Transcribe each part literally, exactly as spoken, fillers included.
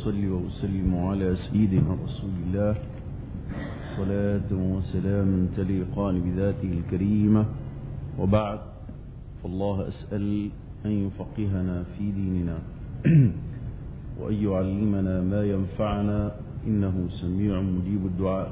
وأصلي وأسلم على سيدنا رسول الله صلاة وسلام تليقان بذاته الكريمة، وبعد، فالله أسأل أن يفقهنا في ديننا وأن يعلمنا ما ينفعنا، إنه سميع مجيب الدعاء.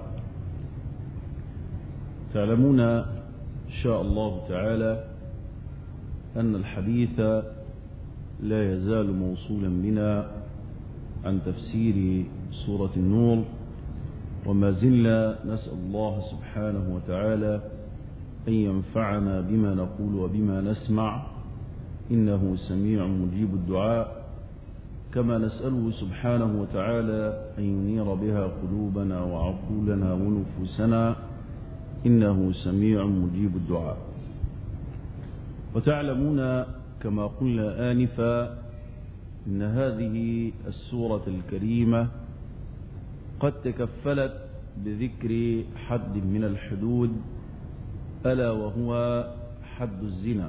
تعلمون إن شاء الله تعالى أن الحديث لا يزال موصولا بنا عن تفسير سورة النور، وما زلنا نسأل الله سبحانه وتعالى أن ينفعنا بما نقول وبما نسمع، إنه سميع مجيب الدعاء. كما نسأله سبحانه وتعالى أن ينير بها قلوبنا وعقولنا ونفوسنا، إنه سميع مجيب الدعاء. وتعلمون كما قلنا آنفا إن هذه السورة الكريمة قد تكفلت بذكر حد من الحدود، ألا وهو حد الزنا،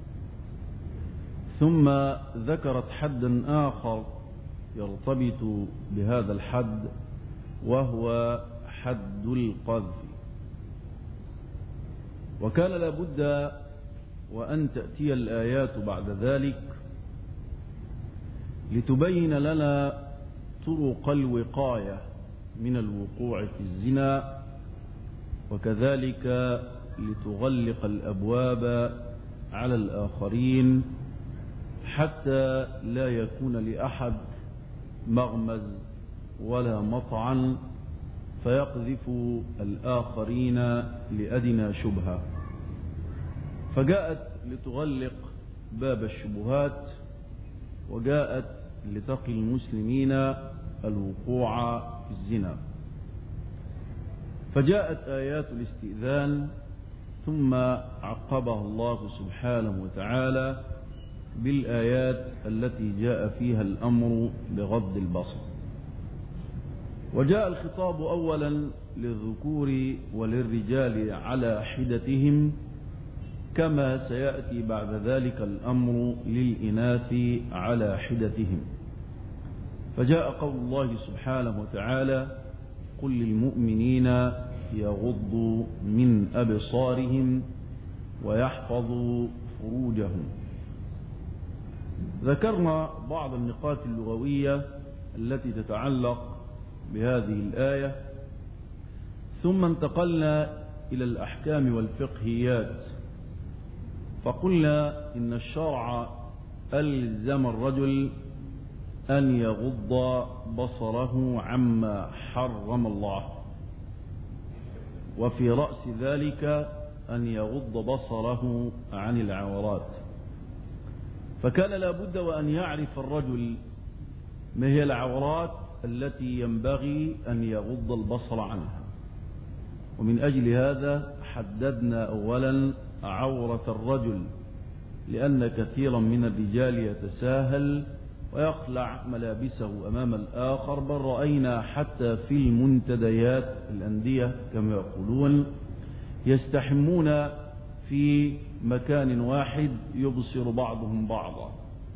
ثم ذكرت حدا آخر يرتبط بهذا الحد، وهو حد القذف. وكان لابد وأن تأتي الآيات بعد ذلك لتبين لنا طرق الوقاية من الوقوع في الزنا، وكذلك لتغلق الأبواب على الآخرين حتى لا يكون لأحد مغمز ولا مطعن فيقذف الآخرين لأدنى شبهة. فجاءت لتغلق باب الشبهات، وجاءت لتقي المسلمين الوقوع في الزنا. فجاءت آيات الاستئذان، ثم عقبها الله سبحانه وتعالى بالآيات التي جاء فيها الأمر بغض البصر. وجاء الخطاب أولا للذكور وللرجال على حدتهم، كما سيأتي بعد ذلك الأمر للإناث على حدتهم. فجاء قول الله سبحانه وتعالى: قل للمؤمنين يغضوا من أبصارهم ويحفظوا فروجهم. ذكرنا بعض النقاط اللغوية التي تتعلق بهذه الآية، ثم انتقلنا إلى الأحكام والفقهيات، فقلنا إن الشرع ألزم الرجل أن يغض بصره عما حرم الله، وفي رأس ذلك أن يغض بصره عن العورات. فكان لابد وأن يعرف الرجل ما هي العورات التي ينبغي أن يغض البصر عنها. ومن أجل هذا حددنا أولا عورة الرجل، لأن كثيرا من الرجال يتساهل ويخلع ملابسه أمام الآخر، بل رأينا حتى في المنتديات الأندية كما يقولون يستحمون في مكان واحد يبصر بعضهم بعضا.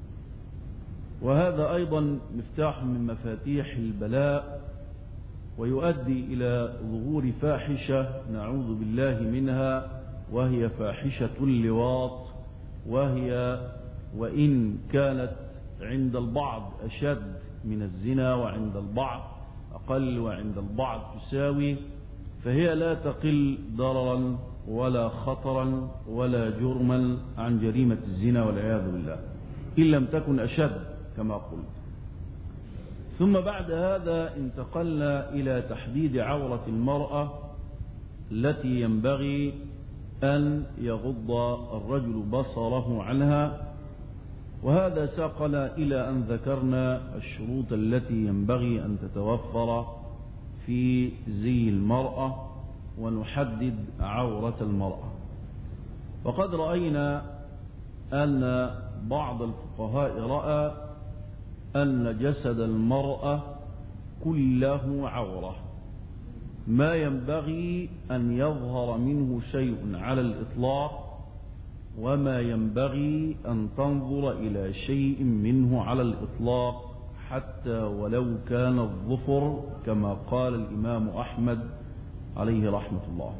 وهذا أيضا مفتاح من مفاتيح البلاء، ويؤدي إلى ظهور فاحشة نعوذ بالله منها، وهي فاحشة اللواط، وهي وإن كانت عند البعض أشد من الزنا، وعند البعض أقل، وعند البعض تساوي، فهي لا تقل ضررا ولا خطرا ولا جرما عن جريمة الزنا والعياذ بالله، إن لم تكن أشد كما قلت. ثم بعد هذا انتقلنا إلى تحديد عورة المرأة التي ينبغي أن يغض الرجل بصره عنها، وهذا ساقنا إلى أن ذكرنا الشروط التي ينبغي أن تتوفر في زي المرأة، ونحدد عورة المرأة. وقد رأينا أن بعض الفقهاء رأى أن جسد المرأة كله عورة، ما ينبغي أن يظهر منه شيء على الإطلاق، وما ينبغي أن تنظر إلى شيء منه على الإطلاق حتى ولو كان الظفر، كما قال الإمام أحمد عليه رحمة الله.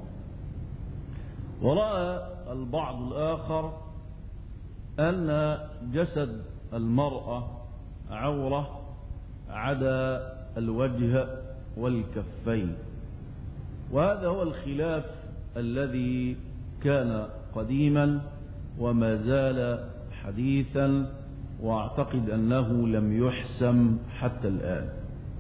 ورأى البعض الآخر أن جسد المرأة عورة عدا الوجه والكفين، وهذا هو الخلاف الذي كان قديما وما زال حديثا، واعتقد أنه لم يحسم حتى الآن.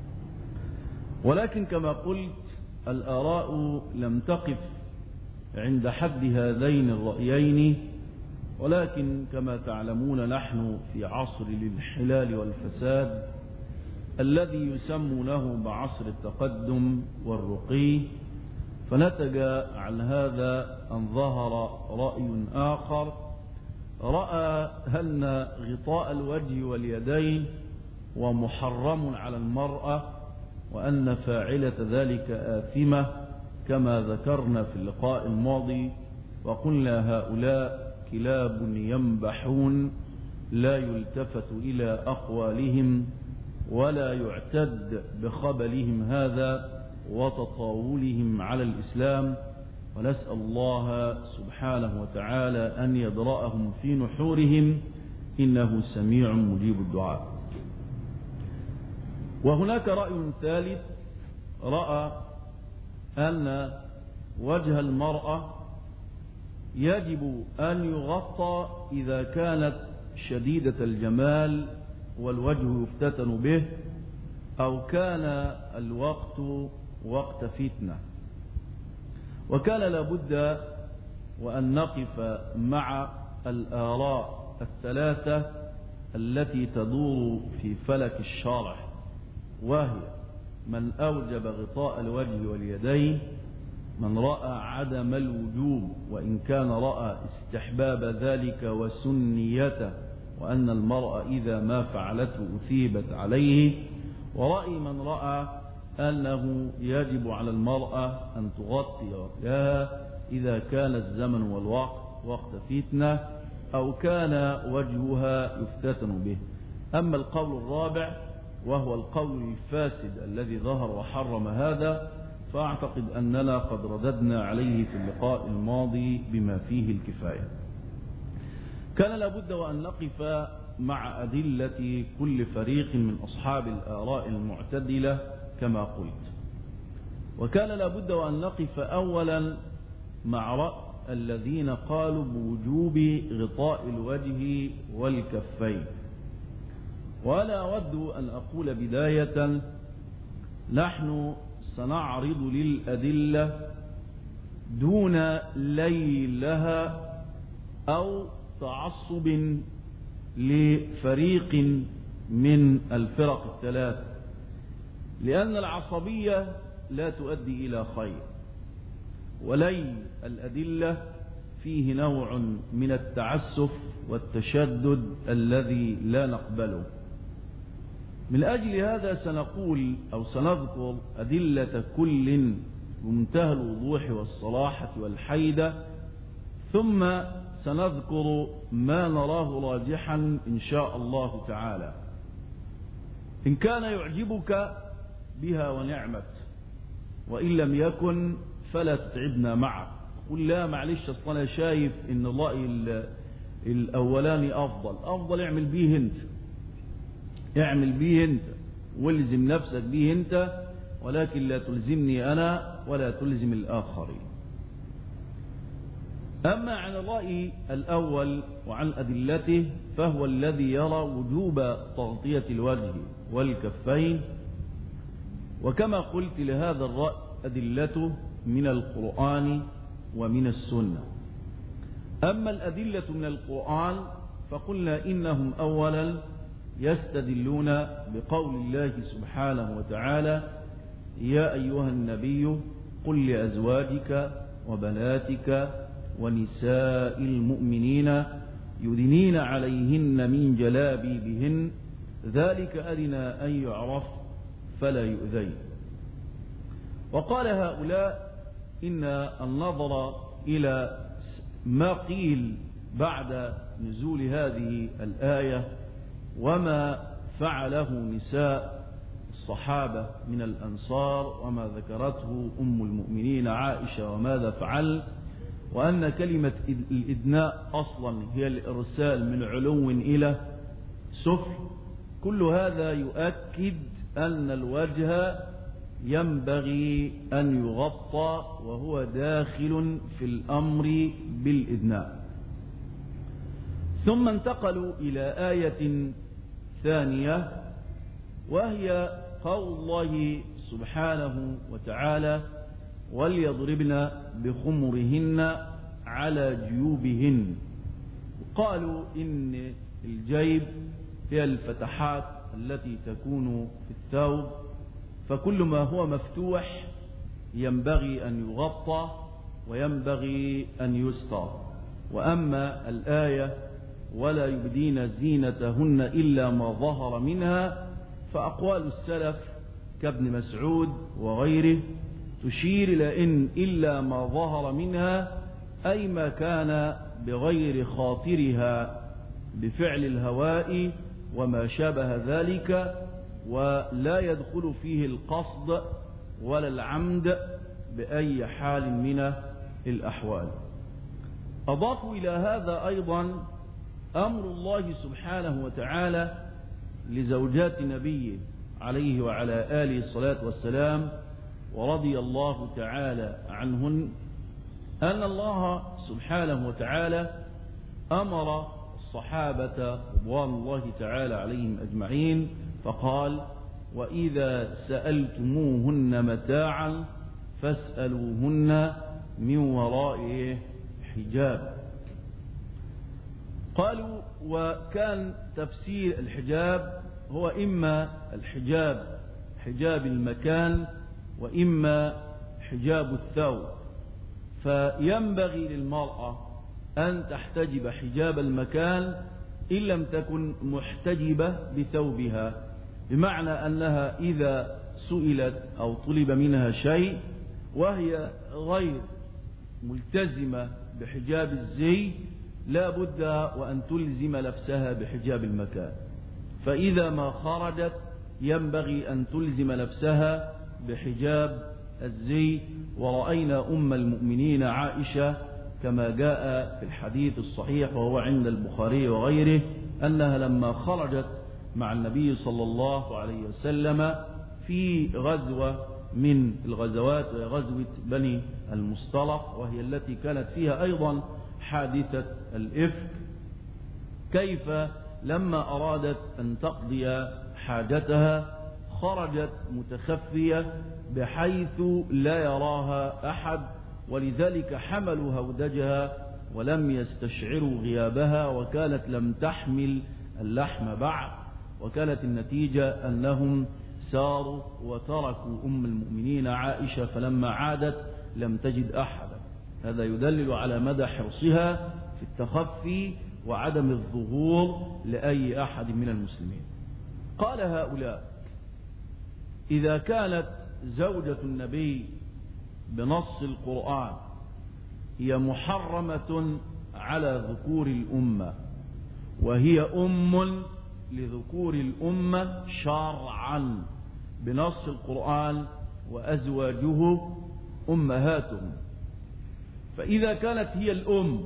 ولكن كما قلت الآراء لم تقف عند حد هذين الرأيين، ولكن كما تعلمون نحن في عصر الانحلال والفساد الذي يسمونه بعصر التقدم والرقي، فنتج عن هذا أن ظهر رأي آخر رأى أن غطاء الوجه واليدين ومحرم على المرأة، وأن فاعلة ذلك آثمة كما ذكرنا في اللقاء الماضي، وقلنا هؤلاء كلاب ينبحون لا يلتفت إلى أقوالهم ولا يعتد بخبلهم هذا وتطاولهم على الإسلام، ونسأل الله سبحانه وتعالى أن يدرأهم في نحورهم، إنه سميع مجيب الدعاء. وهناك رأي ثالث رأى أن وجه المرأة يجب أن يغطى إذا كانت شديدة الجمال والوجه يفتتن به، أو كان الوقت وقت فتنة. وكان لابد وأن نقف مع الآراء الثلاثة التي تدور في فلك الشرع، وهي من أوجب غطاء الوجه واليدين، من رأى عدم الوجوب وإن كان رأى استحباب ذلك وسنيته، وأن المرأة إذا ما فعلته أثيبت عليه، ورأي من رأى أنه يجب على المرأة أن تغطي وجهها إذا كان الزمن والوقت وقت فتنة أو كان وجهها يفتتن به. أما القول الرابع وهو القول الفاسد الذي ظهر وحرم هذا، فأعتقد أننا قد رددنا عليه في اللقاء الماضي بما فيه الكفاية. كان لابد وأن نقف مع أدلة كل فريق من أصحاب الآراء المعتدلة كما قلت. وكان لابد وأن نقف أولا مع رأي الذين قالوا بوجوب غطاء الوجه والكفين. وأنا أود أن أقول بداية، نحن سنعرض للأدلة دون ليلها أو تعصب لفريق من الفرق الثلاث، لأن العصبية لا تؤدي إلى خير، ولي الأدلة فيه نوع من التعسف والتشدد الذي لا نقبله. من أجل هذا سنقول أو سنذكر أدلة كل بمنتهى الوضوح والصراحة والحيدة، ثم سنذكر ما نراه راجحا إن شاء الله تعالى. إن كان يعجبك بها ونعمت، وإن لم يكن فلا تتعبنا معه. قل لا معلش أصلا أنا شايف إن الرأي الأولاني أفضل أفضل اعمل بيه أنت، اعمل بيه أنت والزم نفسك بيه أنت، ولكن لا تلزمني أنا ولا تلزم الآخرين. أما عن الرأي الأول وعن أدلته، فهو الذي يرى وجوب تغطية الوجه والكفين. وكما قلت لهذا الرأي أدلته من القرآن ومن السنة. أما الأدلة من القرآن فقلنا إنهم أولا يستدلون بقول الله سبحانه وتعالى: يا أيها النبي قل لأزواجك وبناتك ونساء المؤمنين يدنين عليهن من جلابيبهن ذلك أدنى أن يعرف فلا يؤذين. وقال هؤلاء إن النظر إلى ما قيل بعد نزول هذه الآية وما فعله نساء الصحابة من الأنصار وما ذكرته أم المؤمنين عائشة وماذا فعل، وأن كلمة الإدناء أصلا هي الإرسال من علو إلى سفل. كل هذا يؤكد أن الوجه ينبغي أن يغطى وهو داخل في الأمر بالإدناء. ثم انتقلوا إلى آية ثانية، وهي قول الله سبحانه وتعالى: وليضربن بخمرهن على جيوبهن. قالوا إن الجيب هي الفتحات التي تكون في الثوب، فكل ما هو مفتوح ينبغي أن يغطى وينبغي أن يستر. وأما الآية ولا يبدين زينتهن إلا ما ظهر منها، فأقوال السلف كابن مسعود وغيره تشير إلى إن إلا ما ظهر منها أي ما كان بغير خاطرها بفعل الهواء وما شابه ذلك، ولا يدخل فيه القصد ولا العمد بأي حال من الأحوال. أضافوا إلى هذا أيضا أمر الله سبحانه وتعالى لزوجات نبيه عليه وعلى آله الصلاة والسلام ورضي الله تعالى عنهن، أن الله سبحانه وتعالى أمر الصحابة رضوان الله تعالى عليهم أجمعين فقال: وإذا سألتموهن متاعا فاسألوهن من وراء حجاب. قالوا وكان تفسير الحجاب هو إما الحجاب حجاب المكان وإما حجاب الثوب، فينبغي للمرأة أن تحتجب حجاب المكان إن لم تكن محتجبة بثوبها، بمعنى أنها إذا سئلت أو طلب منها شيء وهي غير ملتزمة بحجاب الزي لا بد وأن تلزم نفسها بحجاب المكان، فإذا ما خرجت ينبغي أن تلزم نفسها بحجاب الزي. ورأينا أم المؤمنين عائشة كما جاء في الحديث الصحيح وهو عند البخاري وغيره أنها لما خرجت مع النبي صلى الله عليه وسلم في غزوة من الغزوات وهي غزوة بني المصطلق، وهي التي كانت فيها أيضا حادثة الإفك، كيف لما أرادت أن تقضي حاجتها خرجت متخفية بحيث لا يراها أحد، ولذلك حملوا هودجها ولم يستشعروا غيابها، وكانت لم تحمل اللحم بعد، وكانت النتيجة أنهم ساروا وتركوا أم المؤمنين عائشة، فلما عادت لم تجد أحدا. هذا يدلل على مدى حرصها في التخفي وعدم الظهور لأي أحد من المسلمين. قال هؤلاء: إذا كانت زوجة النبي بنص القرآن هي محرمة على ذكور الأمة وهي أم لذكور الأمة شرعا بنص القرآن وأزواجه أمهاتهم، فإذا كانت هي الأم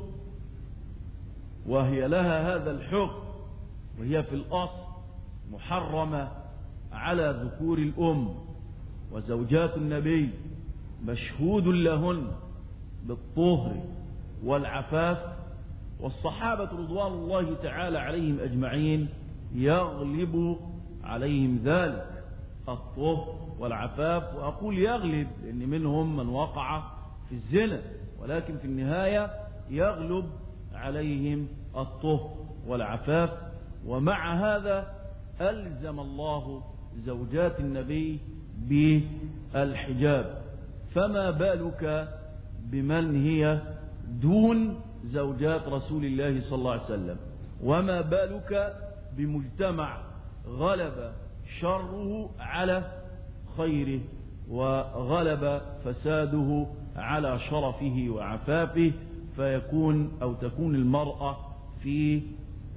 وهي لها هذا الحكم وهي في الأصل محرمة على ذكور الأم، وزوجات النبي مشهود لهن بالطهر والعفاف، والصحابة رضوان الله تعالى عليهم أجمعين يغلب عليهم ذلك الطهر والعفاف. وأقول يغلب لأن منهم من وقع في الزنا، ولكن في النهاية يغلب عليهم الطهر والعفاف. ومع هذا ألزم الله زوجات النبي بالحجاب، فما بالك بمن هي دون زوجات رسول الله صلى الله عليه وسلم؟ وما بالك بمجتمع غلب شره على خيره وغلب فساده على شرفه وعفافه، فيكون أو تكون المرأة في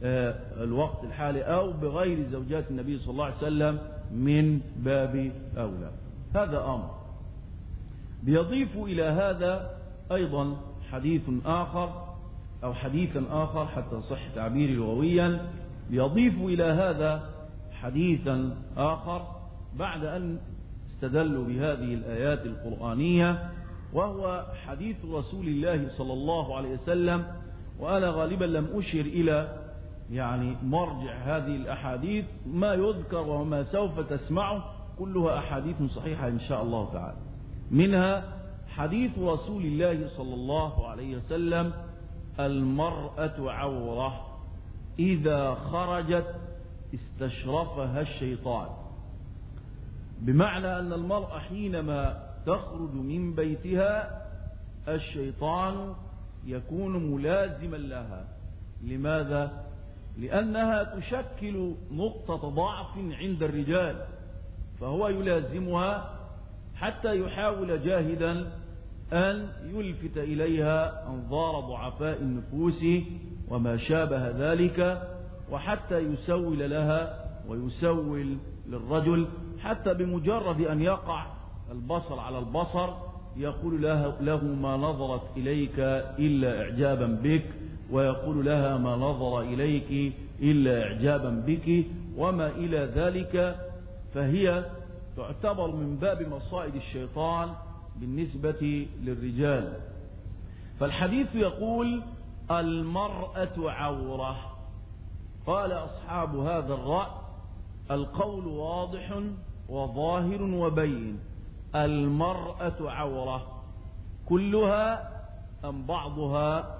الوقت الحالي أو بغير زوجات النبي صلى الله عليه وسلم من باب أولى. هذا أمر. بيضيف إلى هذا أيضا حديث آخر أو حديثا آخر حتى صح تعبيري لغويا، بيضيف إلى هذا حديثا آخر بعد أن استدلوا بهذه الآيات القرآنية، وهو حديث رسول الله صلى الله عليه وسلم. وأنا غالبا لم أشر إلى يعني مرجع هذه الأحاديث، ما يذكر وما سوف تسمعه كلها أحاديث صحيحة إن شاء الله تعالى. منها حديث رسول الله صلى الله عليه وسلم: المرأة عورة إذا خرجت استشرفها الشيطان. بمعنى أن المرأة حينما تخرج من بيتها الشيطان يكون ملازما لها. لماذا؟ لأنها تشكل نقطة ضعف عند الرجال، فهو يلازمها حتى يحاول جاهدا أن يلفت إليها أنظار ضعفاء النفوس وما شابه ذلك، وحتى يسول لها ويسول للرجل، حتى بمجرد أن يقع البصر على البصر يقول له, له ما نظرت إليك إلا إعجابا بك، ويقول لها ما نظر إليك إلا إعجابا بك، وما إلى ذلك. فهي تعتبر من باب مصائد الشيطان بالنسبة للرجال. فالحديث يقول: المرأة عورة. قال أصحاب هذا الرأي: القول واضح وظاهر وبين. المرأة عورة كلها أم بعضها؟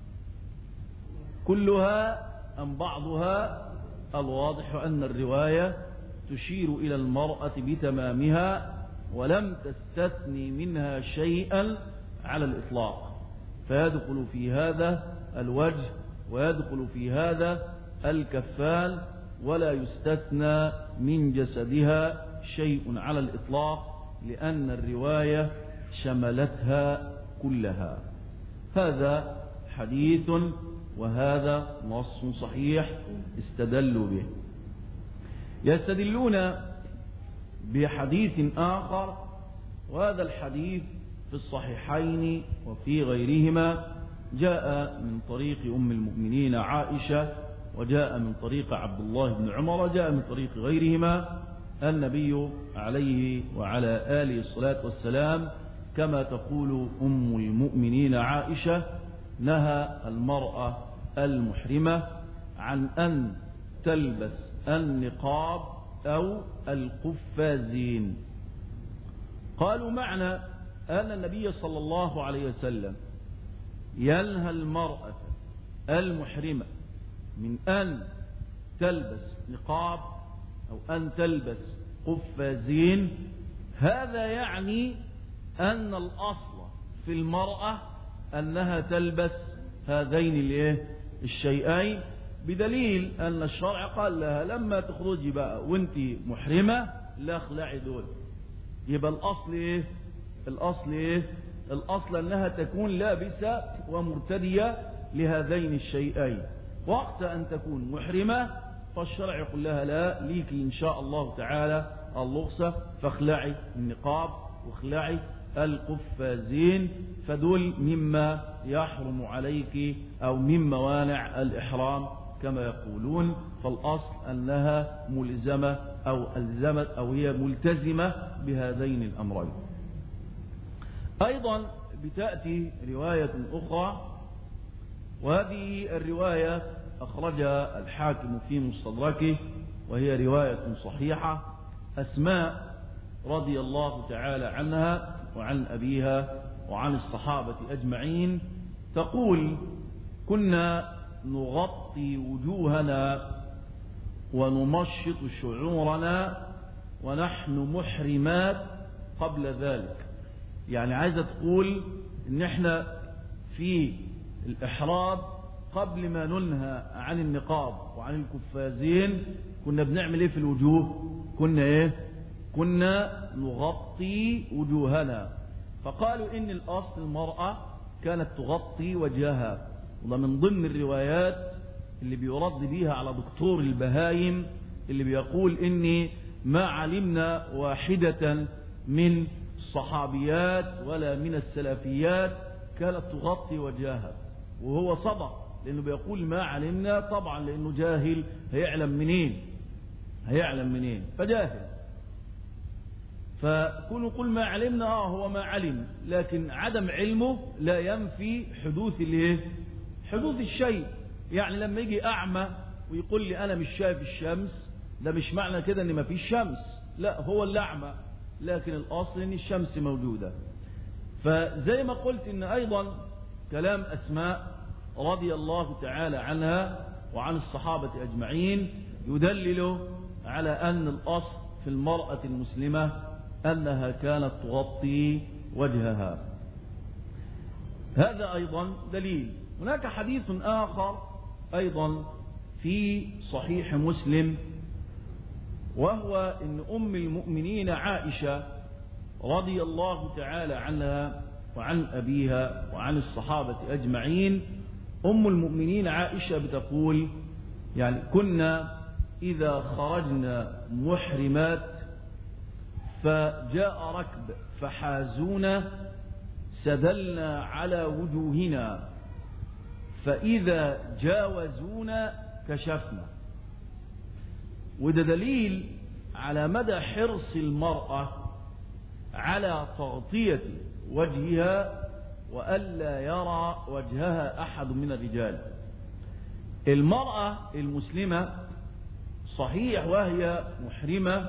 كلها أم بعضها؟ الواضح أن الرواية تشير إلى المرأة بتمامها ولم تستثني منها شيئا على الإطلاق، فيدخل في هذا الوجه ويدخل في هذا الكفان، ولا يستثنى من جسدها شيء على الإطلاق، لأن الرواية شملتها كلها. هذا حديث وهذا نص صحيح استدلوا به. يستدلون بحديث آخر، وهذا الحديث في الصحيحين وفي غيرهما، جاء من طريق أم المؤمنين عائشة، وجاء من طريق عبد الله بن عمر، جاء من طريق غيرهما. النبي عليه وعلى آله الصلاة والسلام كما تقول أم المؤمنين عائشة: نهى المرأة المحرمة عن أن تلبس النقاب أو القفازين. قالوا معنى أن النبي صلى الله عليه وسلم ينهى المرأة المحرمة من أن تلبس نقاب أو أن تلبس قفازين، هذا يعني أن الأصل في المرأة أنها تلبس هذين الشيئين، بدليل أن الشرع قال لها لما تخرجي بقى وانت محرمة لا اخلعي دول. يبقى الأصل إيه؟ الأصل إيه؟ الأصل أنها تكون لابسة ومرتدية لهذين الشيئين. وقت أن تكون محرمة فالشرع يقول لها لا، ليك إن شاء الله تعالى الرخصة، فاخلعي النقاب واخلعي القفازين، فدول مما يحرم عليك أو من موانع الإحرام كما يقولون. فالأصل أنها ملزمة أو ألزمت أو هي ملتزمة بهذين الأمرين. أيضا بتأتي رواية أخرى، وهذه الرواية أخرجها الحاكم في مستدركه، وهي رواية صحيحة. أسماء رضي الله تعالى عنها وعن أبيها وعن الصحابة أجمعين تقول: كنا نغطي وجوهنا ونمشط شعورنا ونحن محرمات قبل ذلك. يعني عايزة تقول إن احنا في الإحرام قبل ما ننهى عن النقاب وعن الكفازين كنا بنعمل ايه في الوجوه؟ كنا ايه؟ كنا نغطي وجوهنا. فقالوا إن الأصل المرأة كانت تغطي وجهها، وده من ضمن الروايات اللي بيرد بيها على دكتور البهايم اللي بيقول إني ما علمنا واحدة من الصحابيات ولا من السلفيات كانت تغطي وجهها، وهو صدق لأنه بيقول ما علمنا، طبعا لأنه جاهل، هيعلم منين هيعلم منين فجاهل. فكون يقول ما علمنا آه هو ما علم، لكن عدم علمه لا ينفي حدوث الايه حدوث الشيء. يعني لما يجي أعمى ويقول لي أنا مش شايف الشمس، ده مش معنى كده إن ما فيش شمس، لا هو اللي أعمى، لكن الأصل إن الشمس موجودة. فزي ما قلت إن أيضا كلام أسماء رضي الله تعالى عنها وعن الصحابة أجمعين يدلل على أن الأصل في المرأة المسلمة أنها كانت تغطي وجهها. هذا أيضا دليل. هناك حديث آخر أيضا في صحيح مسلم، وهو إن أم المؤمنين عائشة رضي الله تعالى عنها وعن أبيها وعن الصحابة أجمعين، أم المؤمنين عائشة بتقول يعني كنا إذا خرجنا محرمات فجاء ركب فحازونا سدلنا على وجوهنا فإذا جاوزونا كشفنا. وده دليل على مدى حرص المرأة على تغطية وجهها وألا يرى وجهها أحد من الرجال. المرأة المسلمة صحيح وهي محرمة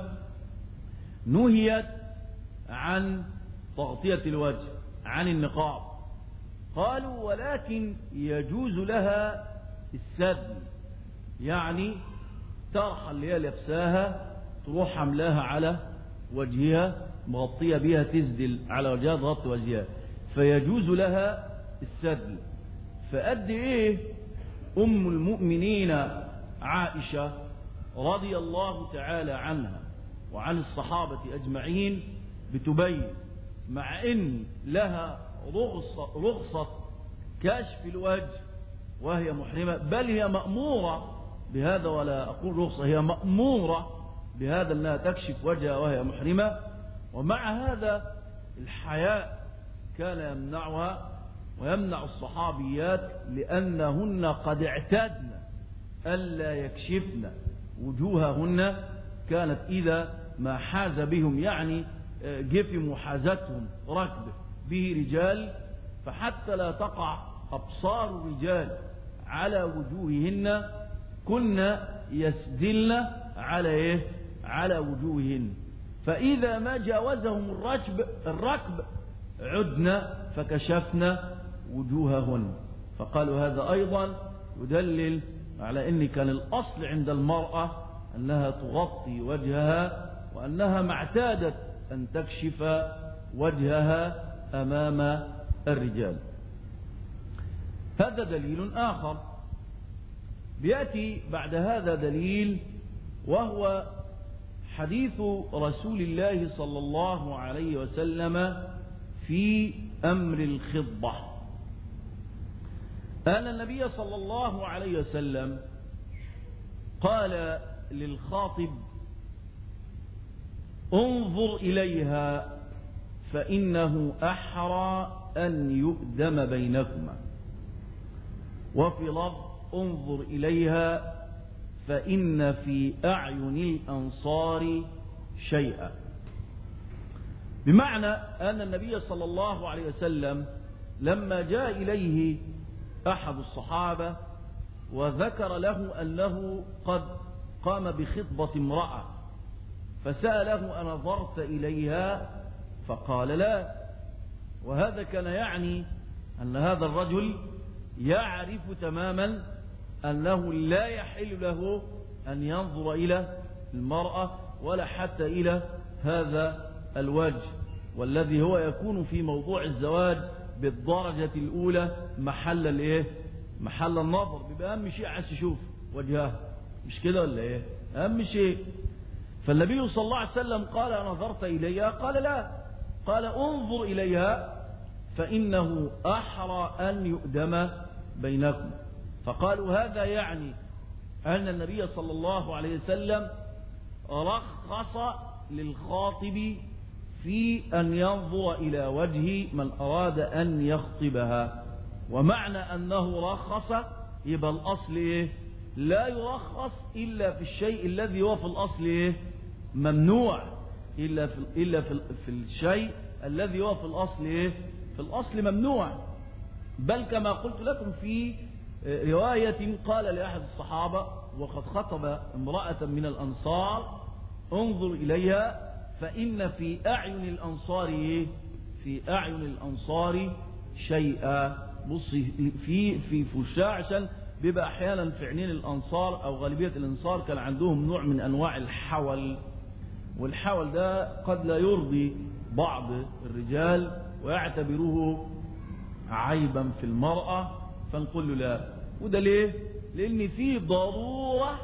نهيت عن تغطية الوجه، عن النقاب، قالوا ولكن يجوز لها السدل، يعني طرحة اللي هي لبساها تروح حملاها على وجهها مغطية بها، تسدل على وجهها تغطي وجهها، فيجوز لها السدل. فقد ايه أم المؤمنين عائشة رضي الله تعالى عنها وعن الصحابة أجمعين بتبين مع إن لها رخصة, رخصة كشف الوجه وهي محرمة، بل هي مأمورة بهذا، ولا أقول رخصة، هي مأمورة بهذا أنها تكشف وجهها وهي محرمة، ومع هذا الحياء كان يمنعها ويمنع الصحابيات لأنهن قد اعتدن ألا يكشفن وجوههن. كانت إذا ما حاز بهم يعني جف محازتهم ركب به رجال، فحتى لا تقع أبصار الرجال على وجوههن كنا يسدلن على إيه؟ على وجوههن، فإذا ما جاوزهم الركب الركب عدنا فكشفنا وجوههن. فقالوا هذا أيضا يدلل على أن كان الأصل عند المرأة أنها تغطي وجهها، وأنها ما اعتادت أن تكشف وجهها أمام الرجال. هذا دليل آخر. بيأتي بعد هذا دليل، وهو حديث رسول الله صلى الله عليه وسلم في أمر الخضة. أن النبي صلى الله عليه وسلم قال للخاطب انظر إليها فإنه أحرى أن يؤدم بينكما، وفي لفظ انظر إليها فإن في أعين الأنصار شيئا، بمعنى أن النبي صلى الله عليه وسلم لما جاء إليه أحد الصحابة وذكر له أنه قد قام بخطبة امرأة، فسأله أنظرت إليها؟ فقال لا. وهذا كان يعني أن هذا الرجل يعرف تماما أنه لا يحل له أن ينظر إلى المرأة ولا حتى إلى هذا الوجه، والذي هو يكون في موضوع الزواج بالدرجة الأولى محل الإيه؟ محل النظر، بيبقى أهم شيء عايز تشوف وجهها، مش كده ولا إيه؟ أهم شيء. فالنبي صلى الله عليه وسلم قال نظرت إليها؟ قال لا. قال انظر إليها فإنه أحرى أن يؤدم بينكم. فقالوا هذا يعني أن النبي صلى الله عليه وسلم رخص للخاطب في أن ينظر إلى وجه من أراد أن يخطبها. ومعنى أنه رخص يبقى الأصل إيه؟ لا يرخص إلا في الشيء الذي هو في الأصل إيه؟ ممنوع، إلا في إلا في, في الشيء الذي هو في الأصل إيه؟ في الأصل ممنوع. بل كما قلت لكم في رواية قال لأحد الصحابة وقد خطب امرأة من الأنصار: انظر إليها فإن في أعين الأنصار إيه؟ في أعين الأنصار شيئا. بص في في فشاع، عشان بيبقى أحيانا في عينين الأنصار أو غالبية الأنصار كان عندهم نوع من أنواع الحول، والحول ده قد لا يرضي بعض الرجال ويعتبروه عيبا في المرأة، فنقول له لا. وده ليه؟ لأن في ضرورة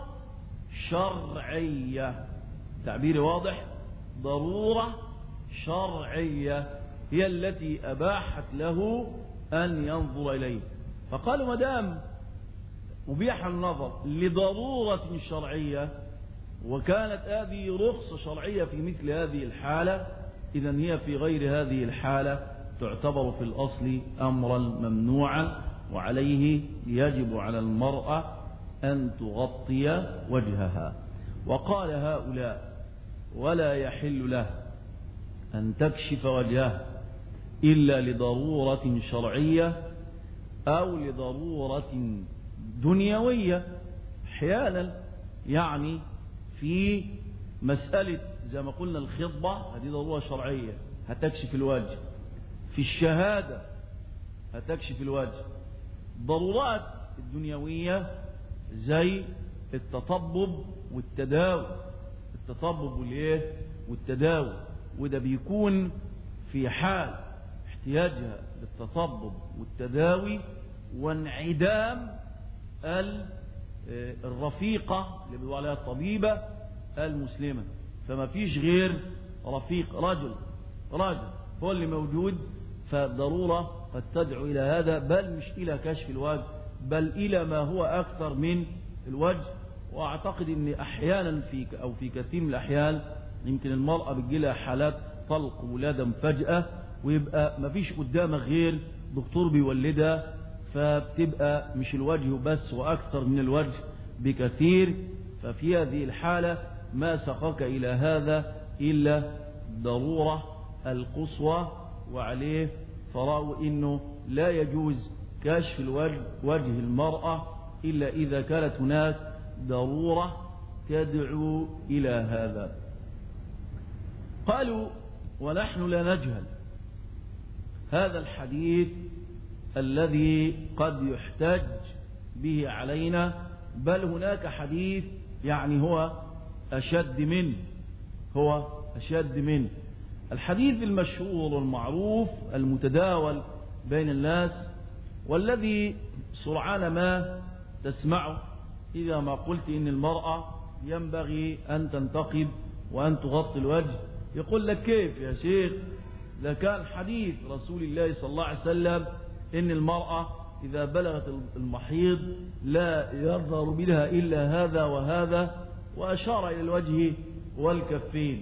شرعية، تعبيري واضح، ضرورة شرعية هي التي أباحت له أن ينظر إليه. فقالوا ما دام أبيح النظر لضرورة شرعية وكانت هذه رخصة شرعية في مثل هذه الحالة، إذن هي في غير هذه الحالة تعتبر في الأصل أمرا ممنوعا، وعليه يجب على المرأة أن تغطي وجهها. وقال هؤلاء: ولا يحل له أن تكشف وجهها إلا لضرورة شرعية أو لضرورة دنيوية. أحيانا يعني في مسألة زي ما قلنا الخطبة، هذه ضرورة شرعية هتكشف الوجه، في الشهادة هتكشف الوجه. ضرورات الدنيوية زي التطبب والتداوي، التطبب والايه والتداوي، وده بيكون في حال احتياجها للتطبب والتداوي وانعدام الرفيقة اللي بيقولوا عليها الطبيبة المسلمة، فما فيش غير رفيق رجل رجل هو اللي موجود، فالضرورة قد تدعو إلى هذا، بل مش إلى كشف الوجه بل إلى ما هو أكثر من الوجه. وأعتقد أن أحيانا في أو في كثير من الأحيان يمكن المرأة بتجيلها حالات طلق ولادة فجأة، ويبقى ما فيش قدامها غير دكتور بيولدها، فبتبقى مش الوجه بس وأكثر من الوجه بكثير. ففي هذه الحالة ما سقك إلى هذا إلا ضرورة القصوى، وعليه فرأوا إنه لا يجوز كشف الوجه وجه المرأة إلا إذا كانت هناك ضرورة تدعو إلى هذا. قالوا: ونحن لا نجهل هذا الحديث الذي قد يحتج به علينا، بل هناك حديث يعني هو أشد منه هو أشد منه الحديث المشهور والمعروف المتداول بين الناس، والذي سرعان ما تسمعه إذا ما قلت إن المرأة ينبغي أن تنتقب وأن تغطي الوجه، يقول لك: كيف يا شيخ؟ ده كان حديث رسول الله صلى الله عليه وسلم إن المرأة إذا بلغت المحيض لا يظهر منها إلا هذا وهذا، وأشار إلى الوجه والكفين.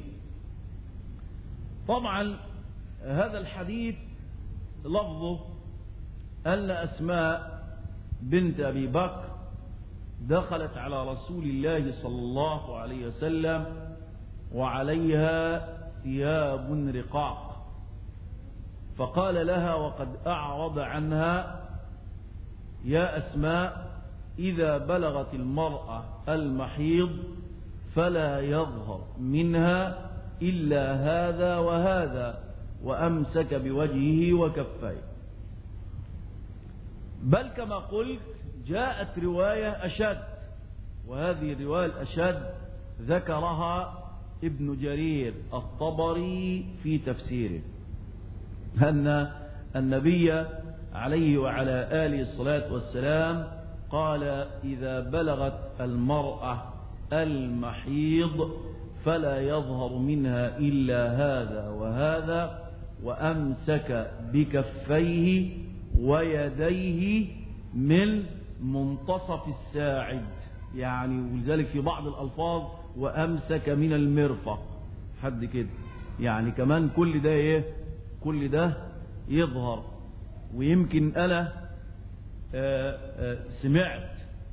طبعا هذا الحديث لفظه أن أسماء بنت أبي بكر دخلت على رسول الله صلى الله عليه وسلم وعليها ثياب رقاق، فقال لها وقد أعرض عنها: يا أسماء، إذا بلغت المرأة المحيض فلا يظهر منها إلا هذا وهذا، وأمسك بوجهه وكفيه. بل كما قلت جاءت رواية أشد، وهذه الرواية الأشد ذكرها ابن جرير الطبري في تفسيره، أن النبي عليه وعلى آله الصلاة والسلام قال: إذا بلغت المرأة المحيض فلا يظهر منها إلا هذا وهذا، وأمسك بكفيه ويديه من منتصف الساعد، يعني ولذلك في بعض الألفاظ وأمسك من المرفق حد كده، يعني كمان كل ده ايه، كل ده يظهر. ويمكن أنا آآ آآ سمعت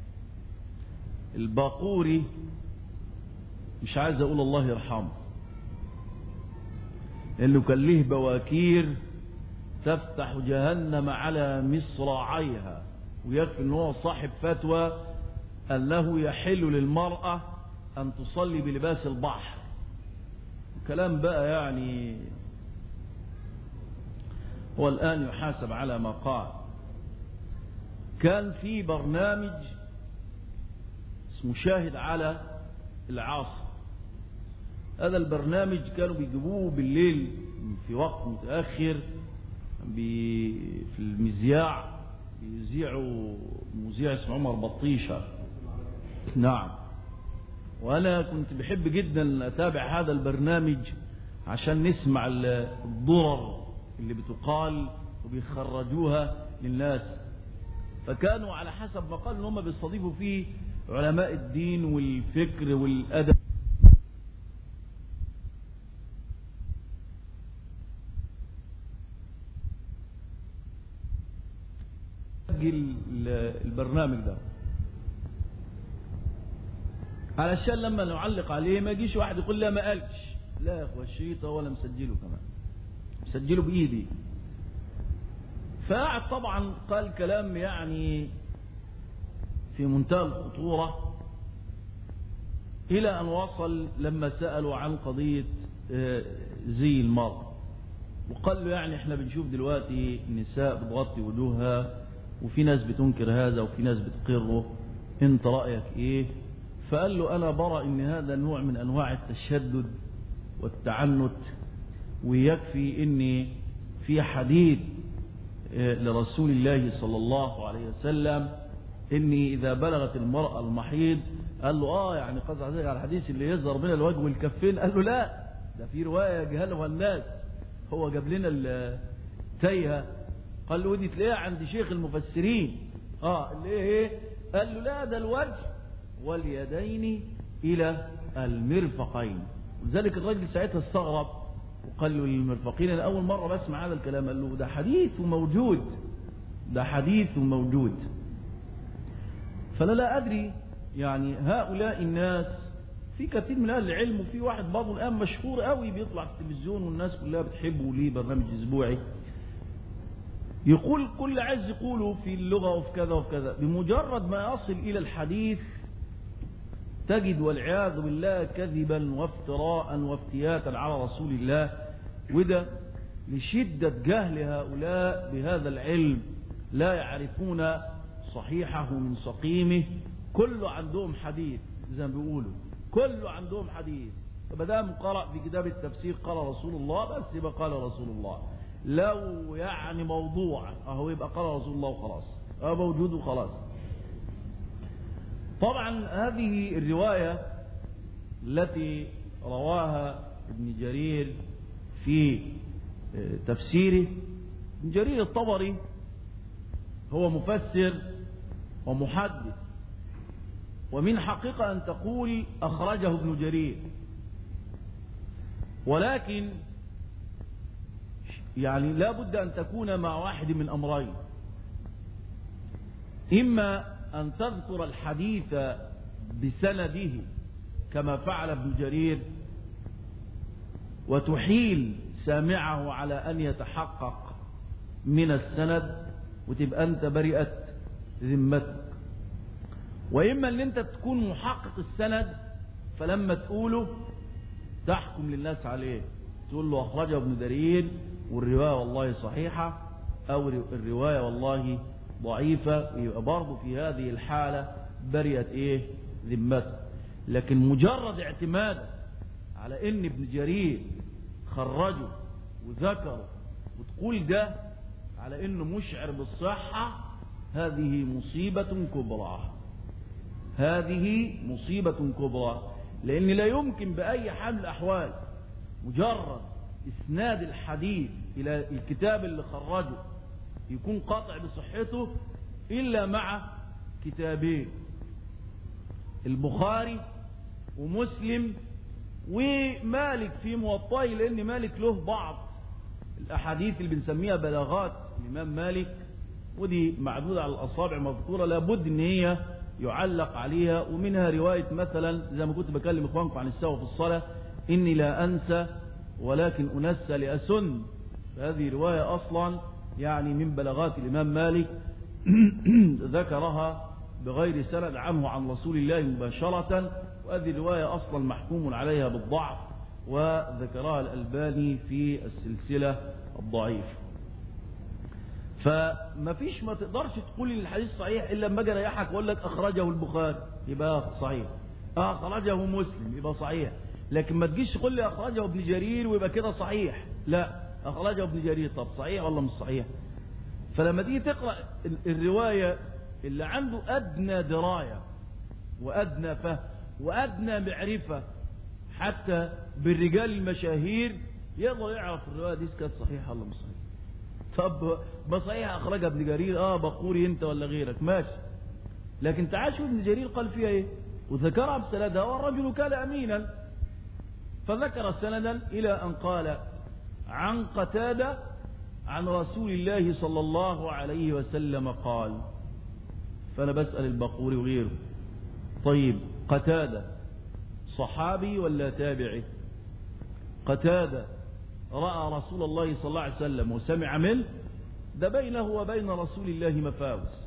الباقوري، مش عايز أقول الله يرحمه لأنه كان له بواكير تفتح جهنم على مصراعيها، ويكفي أنه هو صاحب فتوى أنه يحل للمرأة أن تصلي بلباس البحر. كلام بقى يعني هو الآن يحاسب على ما قال. كان في برنامج اسمه شاهد على العاصر، هذا البرنامج كانوا بيجيبوه بالليل في وقت متأخر في المذياع، بيذيعوا مذيع اسمه عمر بطيشة. نعم، وأنا كنت بحب جدا أتابع هذا البرنامج عشان نسمع الضرر اللي بتقال وبيخرجوها للناس. فكانوا على حسب ما قال ان هم بيستضيفوا فيه علماء الدين والفكر والأدب. البرنامج ده علشان لما نعلق عليه ما يجيش واحد يقول لا ما قالش، لا يا اخوة الشريط ولا مسجله، كمان مسجله بإيدي. فقعد طبعا قال كلام يعني في منتهى الخطورة، إلى أن وصل لما سألوا عن قضية زي المرأة، وقال له يعني احنا بنشوف دلوقتي النساء بتغطي وجوهها وفي ناس بتنكر هذا وفي ناس بتقره، انت رأيك ايه؟ فقال له انا برى ان هذا نوع من انواع التشدد والتعنت، ويكفي ان في حديث لرسول الله صلى الله عليه وسلم ان اذا بلغت المرأة المحيض، قال له اه يعني قصد على الحديث اللي يظهر من الوجه والكفين، قال له لا ده في رواية يجهلها الناس، هو جاب لنا التايهة، قال له ودي تلاقيها عند شيخ المفسرين اه اللي ايه، قال له لا ده الوجه واليدين الى المرفقين. ولذلك الراجل ساعتها استغرب وقال له المرفقين، انا اول مرة بسمع هذا الكلام. قال له ده حديث وموجود، ده حديث وموجود. فلا لا ادري يعني هؤلاء الناس في كثير من اهل العلم، وفي واحد برضه الان مشهور قوي بيطلع في التلفزيون والناس كلها بتحبه ليه برنامج اسبوعي، يقول كل عايز يقوله في اللغة وفي كذا وفي كذا، بمجرد ما يصل إلى الحديث تجد والعياذ بالله كذبا وافتراء وافتياتا على رسول الله. وده لشدة جهل هؤلاء بهذا العلم، لا يعرفون صحيحه من سقيمه، كله عندهم حديث زي ما بيقولوا، كله عندهم حديث. فبدام قرأ في كتاب التفسير قال رسول الله، بس يبقى قال رسول الله. لو يعني موضوع اهو يبقى قال رسول الله وخلاص، اه موجود وخلاص. طبعا هذه الرواية التي رواها ابن جرير في تفسيره، ابن جرير الطبري هو مفسر ومحدث، ومن حقيقة أن تقول أخرجه ابن جرير، ولكن يعني لا بد أن تكون مع واحد من أمرين، إما أن تذكر الحديث بسنده كما فعل ابن جرير وتحيل سامعه على أن يتحقق من السند وتبقى أنت برئت ذمتك، وإما أن أنت تكون محقق السند فلما تقوله تحكم للناس عليه، تقول له أخرجه ابن جرير والرواية والله صحيحة أو الرواية والله ضعيفة، ويبقى برضه في هذه الحالة برئت إيه ذمته. لكن مجرد اعتماد على إن ابن جرير خرجه وذكره وتقول ده على إنه مشعر بالصحة، هذه مصيبة كبرى، هذه مصيبة كبرى. لأن لا يمكن بأي حال من الأحوال مجرد إسناد الحديث إلى الكتاب اللي خرجه يكون قاطع بصحته إلا مع كتابين، البخاري ومسلم ومالك في موطئه، لأن مالك له بعض الأحاديث اللي بنسميها بلاغات الإمام مالك، ودي معدودة على الأصابع مذكورة لابد إن هي يعلق عليها. ومنها رواية مثلا زي ما كنت بكلم إخوانكم عن السهو في الصلاة، إني لا أنسى ولكن أنسى لأسن. هذه رواية أصلا يعني من بلاغات الإمام مالك ذكرها بغير سند عنه عن رسول الله مباشرة، وهذه الرواية أصلا محكوم عليها بالضعف، وذكرها الألباني في السلسلة الضعيفة. فما فيش، ما تقدرش تقول ان الحديث صحيح الا لما اجي اريحك واقول لك اخرجه البخاري يبقى صحيح، اخرجه مسلم يبقى صحيح، لكن ما تجيش تقول لي اخرجه ابن جرير ويبقى كده صحيح. لا، اخرجه ابن جرير، طب صحيح ولا مش صحيح؟ فلما تيجي تقرا الروايه اللي عنده ادنى درايه وادنى فهم وادنى معرفه حتى بالرجال المشاهير يقدر يعرف الروايه دي كانت صحيحه ولا مش صحيحه. طب بصحيح اخرجها ابن جرير، اه بقوري انت ولا غيرك ماشي، لكن تعال شوف ابن جرير قال فيها ايه، وذكرها بسندها، والرجل كان امينا، فذكر سندا الى ان قال عن قتادة عن رسول الله صلى الله عليه وسلم قال. فانا بسأل البقوري وغيره، طيب قتادة صحابي ولا تابعي؟ قتادة رأى رسول الله صلى الله عليه وسلم وسمع منه، ده بينه وبين رسول الله مفاوز،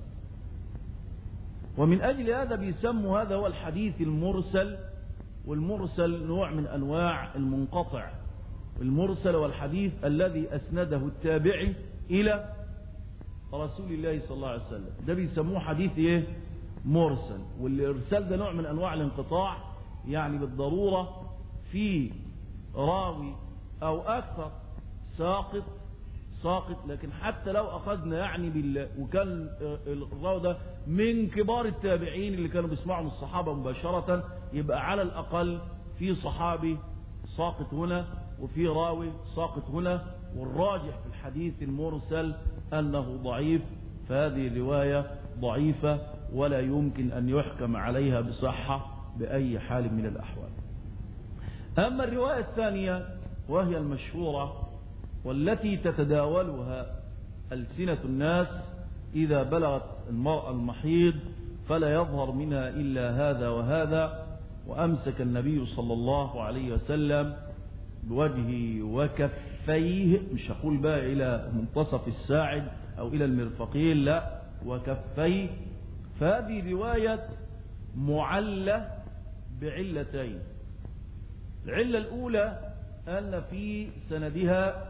ومن أجل هذا بيسموا هذا هو الحديث المرسل. والمرسل نوع من أنواع المنقطع. المرسل والحديث الذي أسنده التابعي إلى رسول الله صلى الله عليه وسلم، ده بيسموه حديث إيه؟ مرسل. والإرسال ده نوع من أنواع الانقطاع، يعني بالضرورة في راوي أو أكثر ساقط ساقط لكن حتى لو أخذنا يعني بالله وكان الراوي ده من كبار التابعين اللي كانوا بيسمعوا من الصحابة مباشرة، يبقى على الأقل في صحابي ساقط هنا وفي راوي ساقط هنا. والراجح في الحديث المرسل أنه ضعيف، فهذه الرواية ضعيفة ولا يمكن أن يحكم عليها بصحة بأي حال من الأحوال. أما الرواية الثانية وهي المشهورة والتي تتداولها ألسنة الناس، إذا بلغت المرأة المحيض فلا يظهر منها إلا هذا وهذا، وأمسك النبي صلى الله عليه وسلم بوجهه وكفيه، مش هقول بقى إلى منتصف الساعد أو إلى المرفقين، لا، وكفيه. فهذه رواية معلة بعلتين. العلة الأولى أن في سندها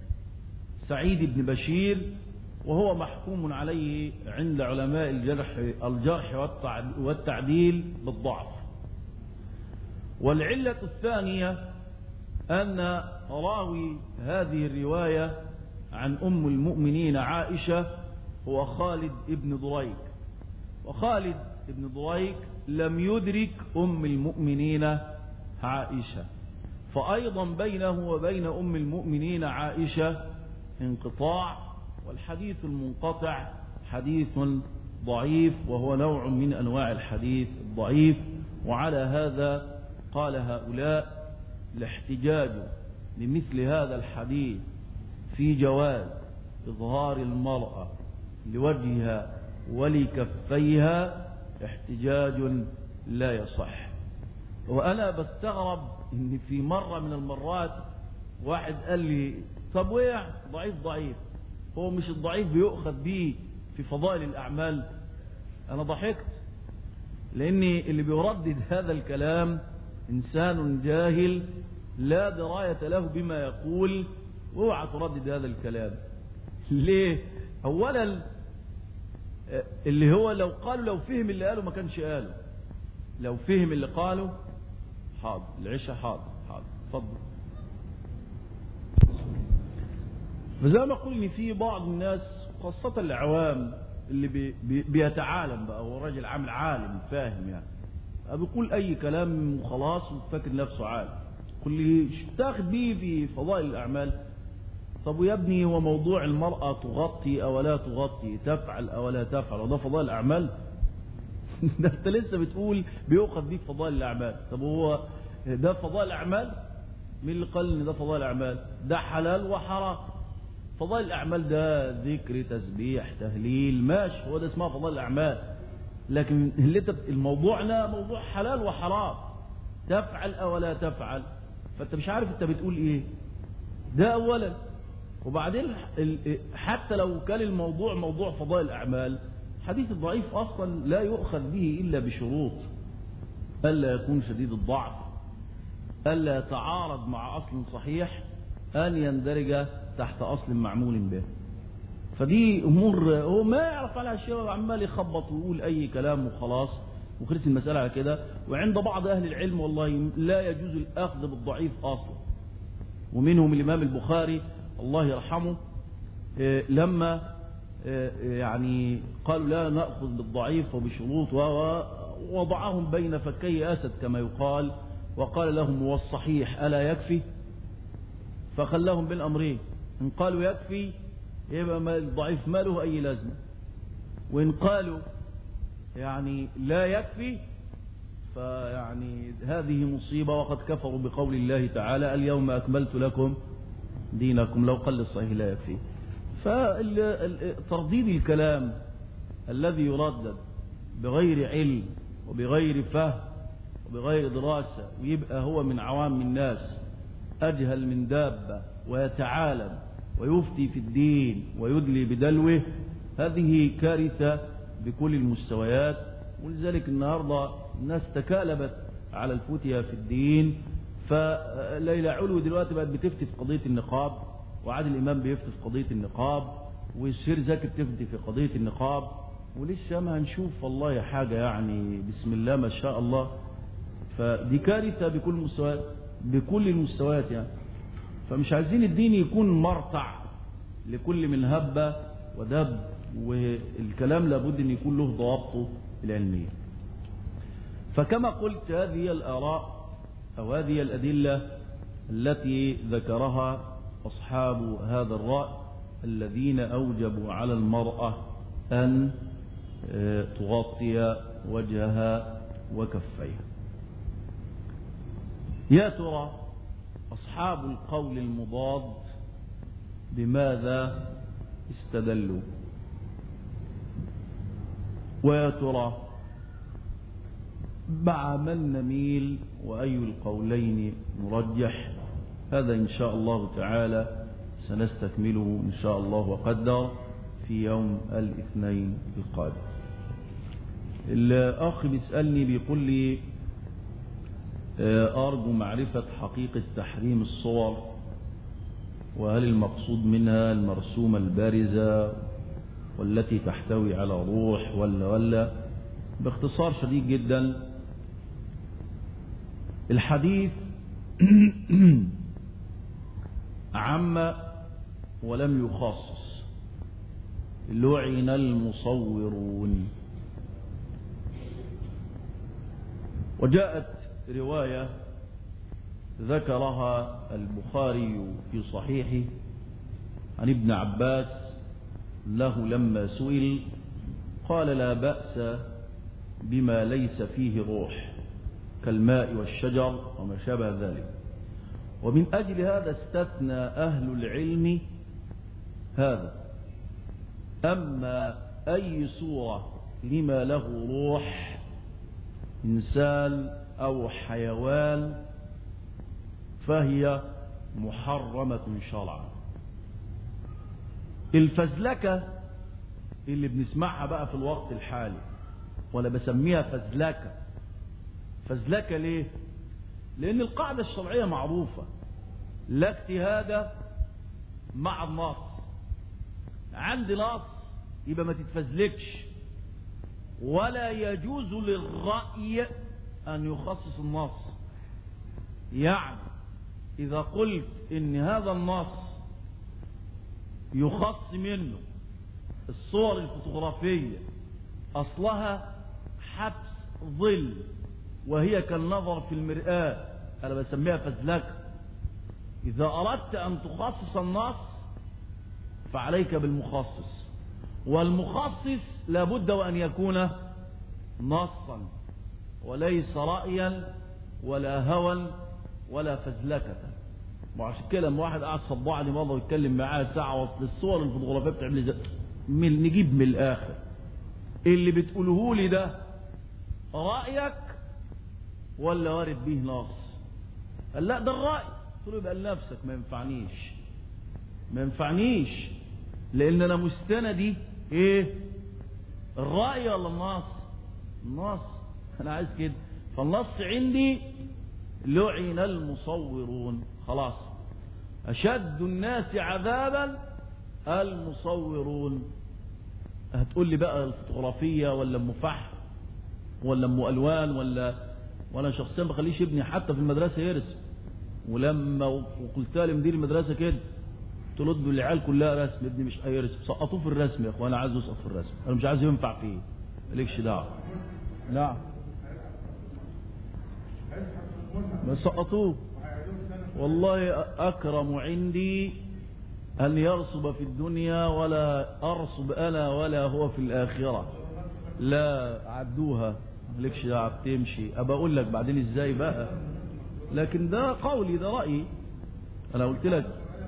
سعيد بن بشير، وهو محكوم عليه عند علماء الجرح الجرح والتعديل بالضعف. والعلة الثانية أن راوي هذه الرواية عن أم المؤمنين عائشة هو خالد بن ضريك، وخالد بن ضريك لم يدرك أم المؤمنين عائشة، فأيضا بينه وبين أم المؤمنين عائشة انقطاع، والحديث المنقطع حديث ضعيف، وهو نوع من أنواع الحديث الضعيف. وعلى هذا قال هؤلاء الاحتجاج لمثل هذا الحديث في جواز إظهار المرأة لوجهها ولكفيها احتجاج لا يصح. وأنا بستغرب إن في مرة من المرات واحد قال لي طب ويع ضعيف ضعيف، هو مش الضعيف بيؤخذ به في فضائل الأعمال؟ أنا ضحكت، لأن اللي بيردد هذا الكلام إنسان جاهل لا دراية له بما يقول، واوعى تردد هذا الكلام. ليه؟ أولا اللي هو لو قالوا لو فهم اللي قاله ما كانش قاله، لو فهم اللي قاله حاضر العشاء حاضر حاضر اتفضل. فزي ما قلنا في بعض الناس خاصة العوام اللي بي بي بيتعالم بقى، هو راجل عامل عالم فاهم يعني، بيقول أي كلام وخلاص وفاكر نفسه عالم، كل تاخد بيه في فضائل الأعمال. طب ويا ابني هو موضوع المرأة تغطي أو لا تغطي، تفعل أو لا تفعل، وده فضائل الأعمال؟ ده انت لسه بتقول بيؤخذ بيه فضائل الاعمال. طب هو ده فضائل الاعمال؟ مين اللي قال ان ده فضائل الاعمال؟ ده حلال وحرام. فضائل الاعمال ده ذكر، تسبيح، تهليل، ماشي، هو ده اسمها فضائل الاعمال. لكن اللي انت الموضوعنا موضوع حلال وحرام، تفعل او لا تفعل، فانت مش عارف انت بتقول ايه. ده اولا. وبعدين حتى لو كان الموضوع موضوع فضائل الاعمال، حديث الضعيف اصلا لا يؤخذ به الا بشروط: الا يكون شديد الضعف، الا يتعارض مع اصل صحيح، ان يندرج تحت اصل معمول به. فدي امور هو ما يعرف عليها شيء، عمال يخبط ويقول اي كلام وخلاص وخلص المساله على كده. وعند بعض اهل العلم والله لا يجوز الاخذ بالضعيف اصلا، ومنهم الامام البخاري الله يرحمه لما يعني قالوا لا ناخذ بالضعيف وبشروط، ووضعهم بين فكي اسد كما يقال، وقال لهم والصحيح الا يكفي؟ فخلاهم بالامرين، ان قالوا يكفي يبقى الضعيف ما له اي لازمه، وان قالوا يعني لا يكفي فيعني هذه مصيبه، وقد كفروا بقول الله تعالى اليوم اكملت لكم دينكم، لو قل الصحيح لا يكفي. فترديد الكلام الذي يردد بغير علم وبغير فهم وبغير دراسه، ويبقى هو من عوام الناس اجهل من دابه ويتعالم ويفتي في الدين ويدلي بدلوه، هذه كارثة بكل المستويات. ولذلك النهاردة الناس تكالبت على الفتية في الدين. فليلى علو دلوقتي بقت بتفتي في قضية النقاب، وعادل الإمام بيفتي في قضية النقاب، والشير زكي بتفتي في قضية النقاب، ولسه ما هنشوف والله حاجة يعني بسم الله ما شاء الله. فدي كارثة بكل المستويات، بكل المستويات يعني. فمش عايزين الدين يكون مرتع لكل من هب ودب، والكلام لابد ان يكون له ضوابطه العلميه. فكما قلت هذه الآراء أو هذه الأدلة التي ذكرها أصحاب هذا الرأي الذين أوجبوا على المرأة أن تغطي وجهها وكفيها. يا ترى أصحاب القول المضاد بماذا استدلوا؟ ويا ترى مع من نميل وأي القولين نرجح؟ هذا إن شاء الله تعالى سنستكمله إن شاء الله وقدر في يوم الاثنين القادم. الأخ بيسألني بيقول لي أرجو معرفة حقيقة تحريم الصور، وهل المقصود منها المرسومة البارزة والتي تحتوي على روح ولا ولا؟ باختصار شديد جدا، الحديث عم ولم يخصص. لعن المصورون. وجاءت رواية ذكرها البخاري في صحيحه عن ابن عباس له لما سئل قال لا بأس بما ليس فيه روح كالماء والشجر وما شابه ذلك. ومن أجل هذا استثنى أهل العلم هذا. أما أي صورة لما له روح إنسان أو حيوان فهي محرمة شرعا. الفزلكة اللي بنسمعها بقى في الوقت الحالي، ولا بسميها فزلكة. فزلكة ليه؟ لأن القاعدة الشرعية معروفة، لا اجتهاد مع النص. عندي نص يبقى ما تتفزلكش، ولا يجوز للرأي أن يخصص النص. يعني إذا قلت إن هذا النص يخص منه الصور الفوتوغرافية أصلها حبس ظل وهي كالنظر في المرآة، أنا بسميها فزلكة. إذا أردت أن تخصص النص فعليك بالمخصص، والمخصص لابد وأن يكون نصا وليس رأيا ولا هوى ولا فزلكة. وعشان كده لما واحد قاعد صبعني مرة ويتكلم معاه ساعة وصل الصور الفوتوغرافية بتعمل زي من نجيب من الآخر اللي بتقوله لي ده رأيك ولا وارد به نص؟ قال لا ده الرأي. قلت له يبقى لنفسك، ما ينفعنيش ما ينفعنيش لأن أنا مستندي إيه؟ الرأي ولا النص؟ النص. أنا عايز كده. فالنص عندي لعن المصورون. خلاص. أشد الناس عذابا المصورون. هتقول لي بقى الفوتوغرافية ولا ام فحم ولا ام الوان ولا وانا شخصيا بخليش ابني حتى في المدرسة يرسم. ولما وقلت لمدير المدرسة كده قلت له ادوا العيال كلها رسم، ابني مش هيرسم، سقطوه في الرسم يا اخوان، انا عايز يسقط في الرسم، انا مش عايز ينفع فيه، مالكش دعوه. نعم ما سقطوه. والله اكرم عندي ان يرسب في الدنيا ولا ارسب انا ولا هو في الاخره. لا عدوها مالكش دعوه تمشي. ابى اقول لك بعدين ازاي بقى، لكن ده قولي ده رايي. انا قلت لك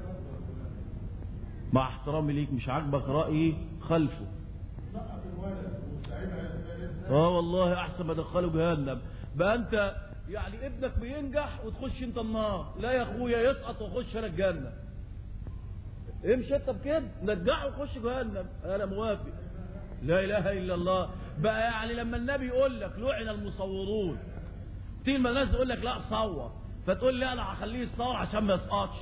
مع احترامي ليك مش عاجبك رايي خلفه. اه والله احسن ما ادخله جهنم. بقى انت يعني ابنك بينجح وتخش انت النار؟ لا يا اخويا يسقط واخش انا الجنه. امشي انت بكده نجحه وخش جهنم، انا موافق. لا اله الا الله. بقى يعني لما النبي يقول لك لعن المصورون، تيجي ما الناس يقول لك لا صور، فتقول لي انا هخليه يصور عشان ما يسقطش.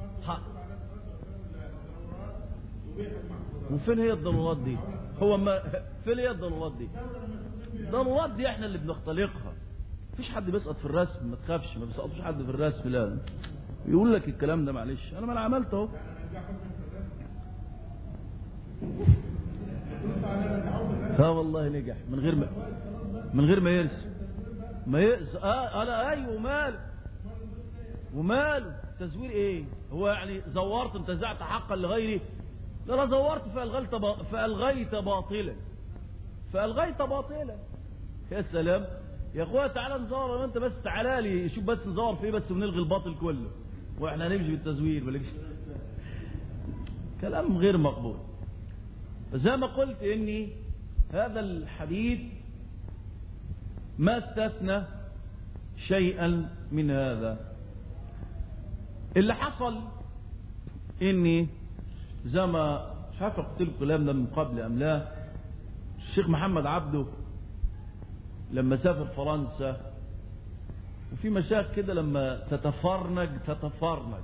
وفين هي الضرورات دي؟ هو ما فين هي الضرورات دي؟ الضرورات دي احنا اللي بنختلقها. مفيش حد بيسقط في الرسم، ما تخافش، ما بيسقطش حد في الرسم. لا يقول لك الكلام ده معلش، انا ما انا عملت اهو. ها والله نجح من غير ما من غير ما يرسم ما يرسم. اه انا ايوه وماله وماله تزوير ايه؟ هو يعني زورت انتزعت حقا لغيري؟ لا لا زورت فالغيت با... فالغيت باطلا فالغيت باطلا. يا سلام يا اخويا تعالى نزور وانت بس تعالى لي شوف بس نزور في ايه بس ونلغي الباطل كله واحنا نمشي بالتزوير مالكش. كلام غير مقبول. زي ما قلت اني هذا الحديث ما استثنى شيئا من هذا. اللي حصل اني زي ما مش عارف قلت لكم الكلام ده من قبل ام لا، الشيخ محمد عبده لما سافر فرنسا، وفي مشايخ كده لما تتفرنج تتفرنج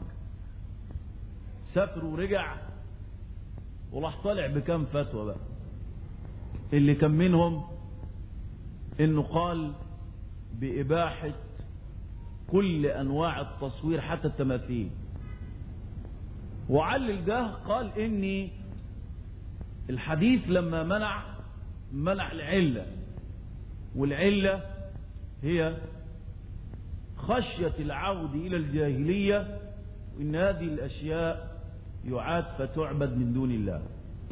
سافر ورجع وراح طالع بكام فتوى بقى. اللي كان منهم انه قال بإباحة كل انواع التصوير حتى التماثيل، وعلل ده قال اني الحديث لما منع منع العلة، والعلة هي خشية العود الى الجاهلية وان هذه الاشياء يعاد فتعبد من دون الله.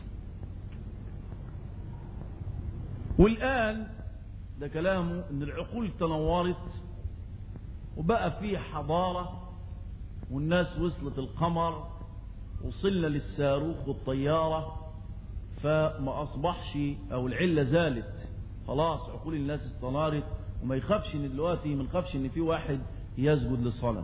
والآن ده كلامه ان العقول تنورت وبقى فيه حضارة والناس وصلت القمر، وصلنا للصاروخ والطيارة، فما أصبحش أو العلة زالت خلاص، عقول الناس استنارت وما يخافش ان دلوقتي ما نخافش ان في واحد يسجد للصنم.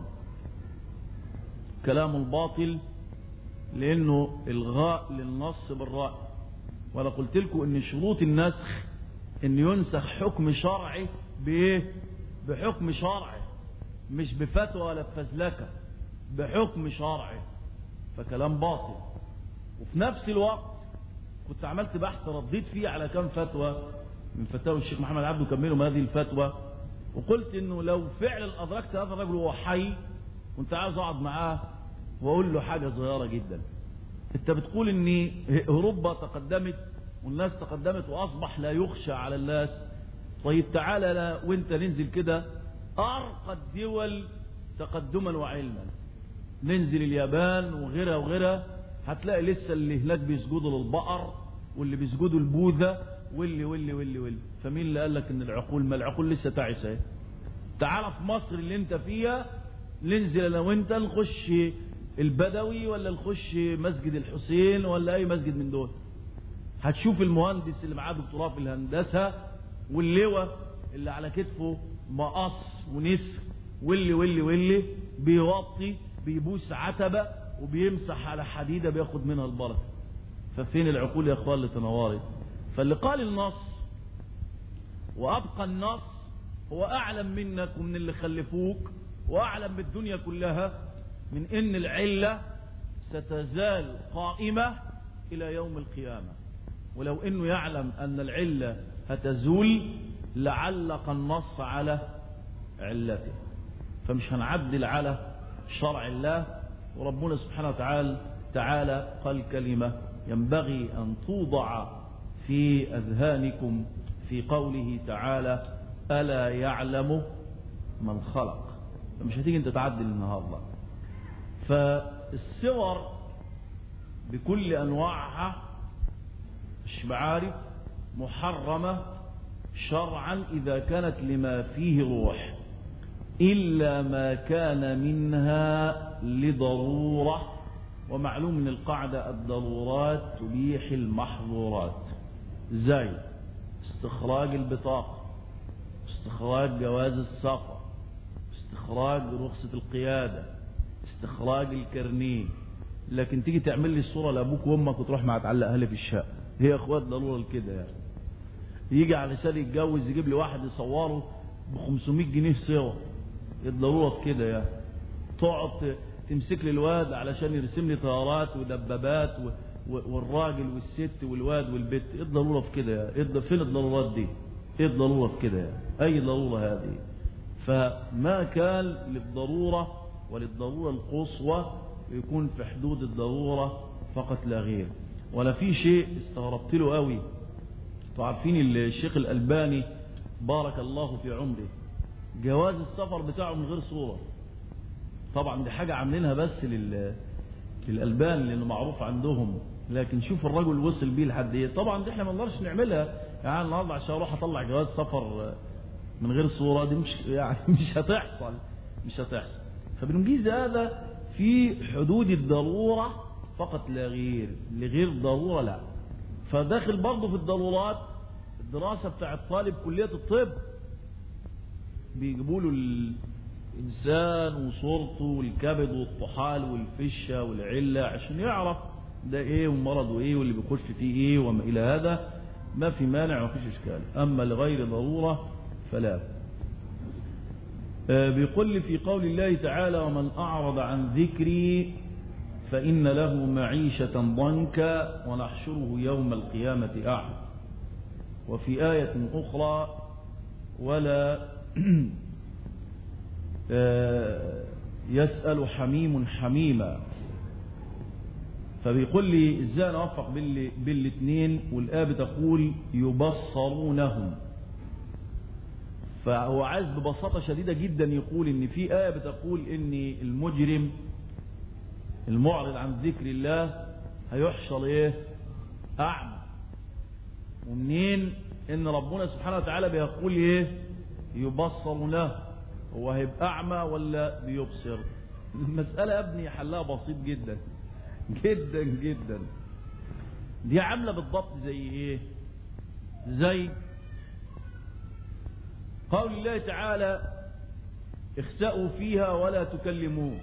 كلام الباطل لأنه إلغاء للنص بالرأي. وأنا قلت لكم إن شروط النسخ إن ينسخ حكم شرعي بإيه؟ بحكم شرعي، مش بفتوى ولا بفزلكة، بحكم شرعي. فكلام باطل. وفي نفس الوقت كنت عملت بحث رديت فيه على كم فتوى من فتاوى الشيخ محمد عبده كملوا هذه الفتوى، وقلت إنه لو فعلا أدركت هذا الرجل وهو حي كنت عايز أقعد معاه واقول له حاجة صغيرة جدا. انت بتقول ان اوروبا تقدمت والناس تقدمت واصبح لا يخشى على الناس. طيب تعالى لا وانت ننزل كده ارقى الدول تقدما وعلما، ننزل اليابان وغيرها وغيرها، هتلاقي لسه اللي هناك بيسجدوا للبقر واللي بيسجدوا البوذا واللي واللي واللي واللي فمين اللي قال لك ان العقول، ما العقول لسه تعيسه اهي. تعال في مصر اللي انت فيها ننزل انا وانت نخش البدوي ولا نخش مسجد الحسين ولا اي مسجد من دول، هتشوف المهندس اللي معاه دكتوراه في الهندسه واللواء اللي على كتفه مقص ونسر واللي واللي واللي بيوطي بيبوس عتبه وبيمسح على حديده بياخد منها البركه. ففين العقول يا اخوان اللي تنورت؟ فاللي قال النص وابقى النص هو اعلم منك ومن اللي خلفوك واعلم بالدنيا كلها من ان العله ستزال قائمه الى يوم القيامه. ولو انه يعلم ان العله هتزول لعلق النص على علته. فمش هنعدل على شرع الله. وربنا سبحانه وتعالى تعالى قال كلمة ينبغي أن توضع في أذهانكم في قوله تعالى ألا يعلم من خلق. فمش هتيجي انت تعدل النهارده. فالصور بكل أنواعها مش بعارف محرمة شرعا إذا كانت لما فيه روح، إلا ما كان منها لضرورة. ومعلوم من القاعدة الضرورات تبيح المحظورات، زي استخراج البطاقة، استخراج جواز السفر، استخراج رخصة القيادة، استخراج الكرنيه. لكن تيجي تعمل لي الصورة لأبوك وأمك وتروح مع تعلقها لي في الشقة، هي أخوات ضرورة كده يعني. يجي علشان يتجوز يجيب لي واحد يصوره ب خمسمائة جنيه سوا، الضرورة كده يعني. تقعد تمسك لي الواد علشان يرسم لي طيارات ودبابات و... والراجل والست والواد والبت، ايه الضرورة في كده يعني؟ إيه فين الضرورات دي؟ ايه الضرورة في كده يعني؟ اي ضرورة هذه؟ فما كان للضرورة وللضرورة القصوى يكون في حدود الضرورة فقط لا غير. ولا في شيء استغربت له قوي. عارفين الشيخ الألباني بارك الله في عمره جواز السفر بتاعه من غير صورة. طبعا دي حاجة عاملينها بس لل للألباني لأنه معروف عندهم، لكن شوف الرجل وصل بيه لحد ايه. طبعا دي احنا ما نقدرش نعملها يعني النهارده عشان اروح اطلع جواز سفر من غير صورة، دي مش يعني مش هتحصل مش هتحصل. فبنجيز هذا في حدود الضرورة فقط لا غير، لغير ضرورة لا. فداخل برضه في الضرورات الدراسة بتاعت طالب كلية الطب، بيجيبوا له الإنسان وصورته والكبد والطحال والفشة والعلة عشان يعرف ده ايه ومرضه ايه واللي بيخش فيه ايه وما إلى هذا. ما في مانع وما فيش إشكال. أما لغير ضرورة فلا. آه بيقول لي في قول الله تعالى ومن أعرض عن ذكري فإن له معيشة ضنكا ونحشره يوم القيامة أعمى. وفي آية أخرى ولا يسأل حميم حميما. فبيقول لي ازاي نوفق بين الاثنين؟ والآية بتقول يبصرونهم. فهو عايز ببساطة شديدة جدا يقول ان في آية بتقول ان المجرم المعرض عن ذكر الله هيحشر ايه؟ أعمى. ومنين ان ربنا سبحانه وتعالى بيقول ايه؟ يبصر له. هو هيبقى أعمى ولا بيبصر؟ المسألة يا ابني حلها بسيط جدا جدا جدا. دي عاملة بالضبط زي ايه؟ زي قول الله تعالى اخسأوا فيها ولا تكلمون.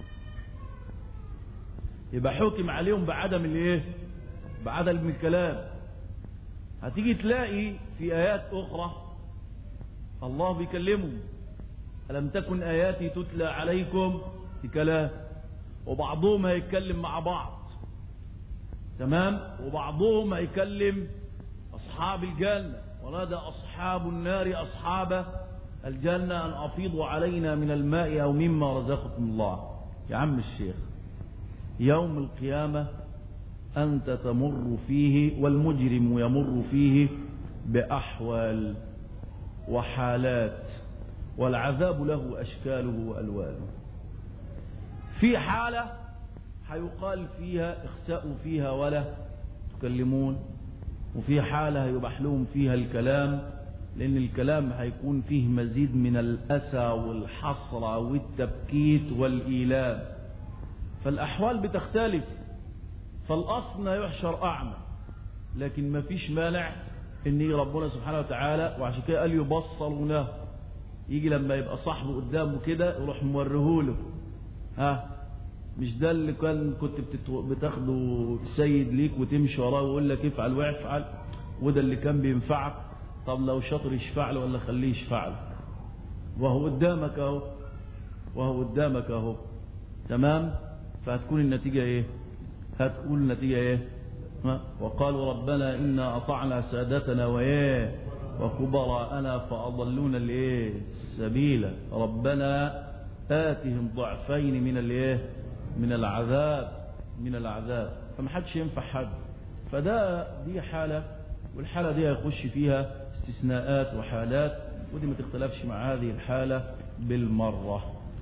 يبقى حكم عليهم بعدم الايه؟ بعدم الكلام. هتيجي تلاقي في آيات أخرى الله بيكلمهم ألم تكن آياتي تتلى عليكم بكلام. وبعضهم هيتكلم مع بعض تمام، وبعضهم هيكلم أصحاب الجنة ونادى أصحاب النار أصحاب الجنة أن أفيضوا علينا من الماء أو مما رزقكم الله. يا عم الشيخ يوم القيامة أنت تمر فيه والمجرم يمر فيه بأحوال وحالات، والعذاب له أشكاله وألوانه. في حالة هيقال فيها اخسأوا فيها ولا تكلمون، وفي حالة هيباح لهم فيها الكلام، لأن الكلام هيكون فيه مزيد من الأسى والحسرة والتبكيت والإيلام، فالأحوال بتختلف. فالأصل يحشر أعمى، لكن ما فيش مانع إن ربنا سبحانه وتعالى، وعشان كده قال يبصرونه، يجي لما يبقى صاحبه قدامه كده يروح موريهوله. ها مش ده اللي كان كنت بتاخده سيد ليك وتمشي وراه ويقول لك افعل وافعل، وده اللي كان بينفعك. طب لو شاطر يشفع له ولا خليه يشفع له، وهو قدامك اهو، وهو قدامك اهو. تمام. فهتكون النتيجة ايه؟ هتكون النتيجة ايه؟ ها؟ وقالوا ربنا إنا أطعنا سادتنا وايه وكبراءنا فأضلونا الايه السبيل، ربنا آتهم ضعفين من الايه من العذاب من العذاب. فما حدش ينفع حد. فده دي حالة، والحالة دي هيخش فيها استثناءات وحالات، ودي ما تختلفش مع هذه الحالة بالمرة.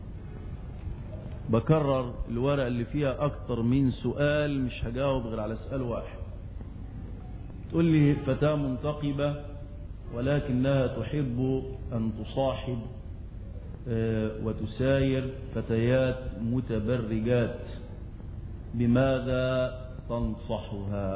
بكرر الورقة اللي فيها أكتر من سؤال، مش هجاوب غير على سؤال واحد. تقول لي فتاة منتقبة ولكنها تحب أن تصاحب وتساير فتيات متبرجات، بماذا تنصحها؟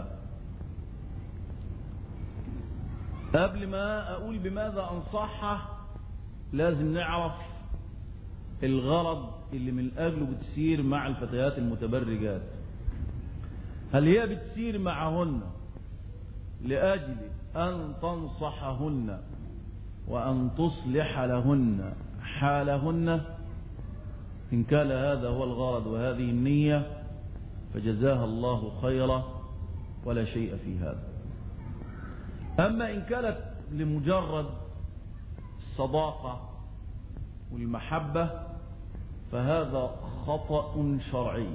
قبل ما أقول بماذا أنصحها لازم نعرف الغرض اللي من أجله بتسير مع الفتيات المتبرجات. هل هي بتسير معهن لأجل أن تنصحهن وأن تصلح لهن حالهن؟ إن كان هذا هو الغرض وهذه النية فجزاها الله خيرا ولا شيء في هذا. أما إن كانت لمجرد الصداقة والمحبة فهذا خطأ شرعي.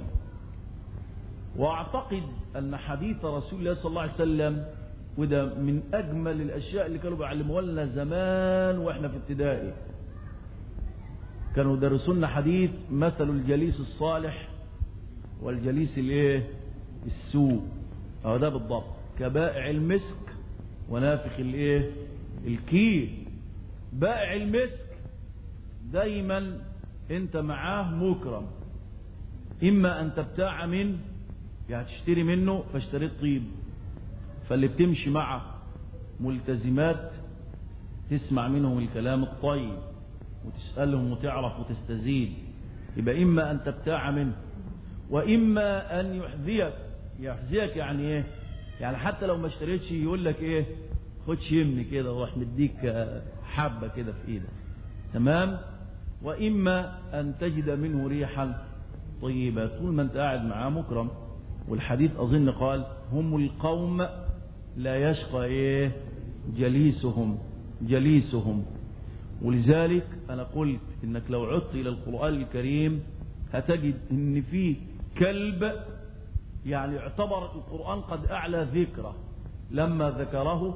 وأعتقد أن حديث رسول الله صلى الله عليه وسلم، وده من أجمل الأشياء اللي كانوا بيعلموها لنا زمان وإحنا في ابتدائي، كانوا درسونا حديث مثل الجليس الصالح والجليس الايه السوء. أو ده بالضبط كبائع المسك ونافخ الايه الكير. بائع المسك دايما انت معاه مكرم، اما ان تبتاع منه يعني تشتري منه فاشتريت طيب، فاللي بتمشي معه ملتزمات تسمع منهم الكلام الطيب وتسألهم وتعرف وتستزيد، يبقى إما أن تبتاع منه وإما أن يحذيك. يحذيك يعني إيه؟ يعني حتى لو ما اشتريتش يقول لك إيه، خد شمني كده وراح مديك حبة كده في إيدك. تمام. وإما أن تجد منه ريحا طيبة طول ما أنت قاعد معاه مكرم. والحديث أظن قال هم القوم لا يشقى إيه جليسهم جليسهم. ولذلك أنا قلت إنك لو عدت إلى القرآن الكريم هتجد إن فيه كلب، يعني يعتبر القرآن قد أعلى ذكره لما ذكره،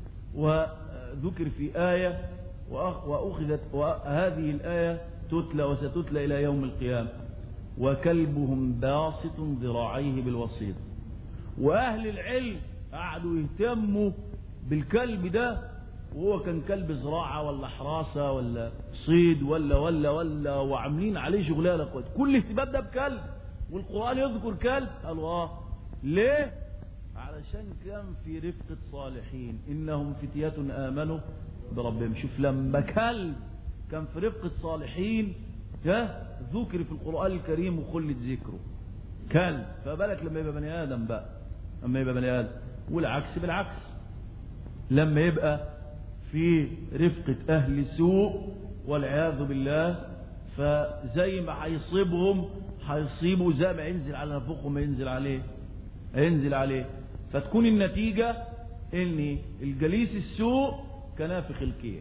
وذكر في آية وأخذت وهذه الآية تتلى وستتلى إلى يوم القيامة، وكلبهم باسط ذراعيه بالوسيط. وأهل العلم قعدوا يهتموا بالكلب ده، وهو كان كلب زراعة ولا حراسة ولا صيد ولا ولا ولا وعاملين عليه شغلانة. كل اهتمام ده بكلب، والقرآن يذكر كلب. قالوا اه ليه؟ علشان كان في رفقة صالحين إنهم فتيات آمنوا بربهم. شوف لما كلب كان في رفقة صالحين ده ذكر في القرآن الكريم وخلت ذكره كلب، فبالك لما يبقى بني آدم بقى، لما يبقى بني آدم. والعكس بالعكس، لما يبقى في رفقة أهل سوء والعياذ بالله، فزي ما هيصيبهم هيصيبوا زي ما ينزل على نفوقهم ينزل عليه ينزل عليه. فتكون النتيجة ان الجليس السوء كنافخ الكير،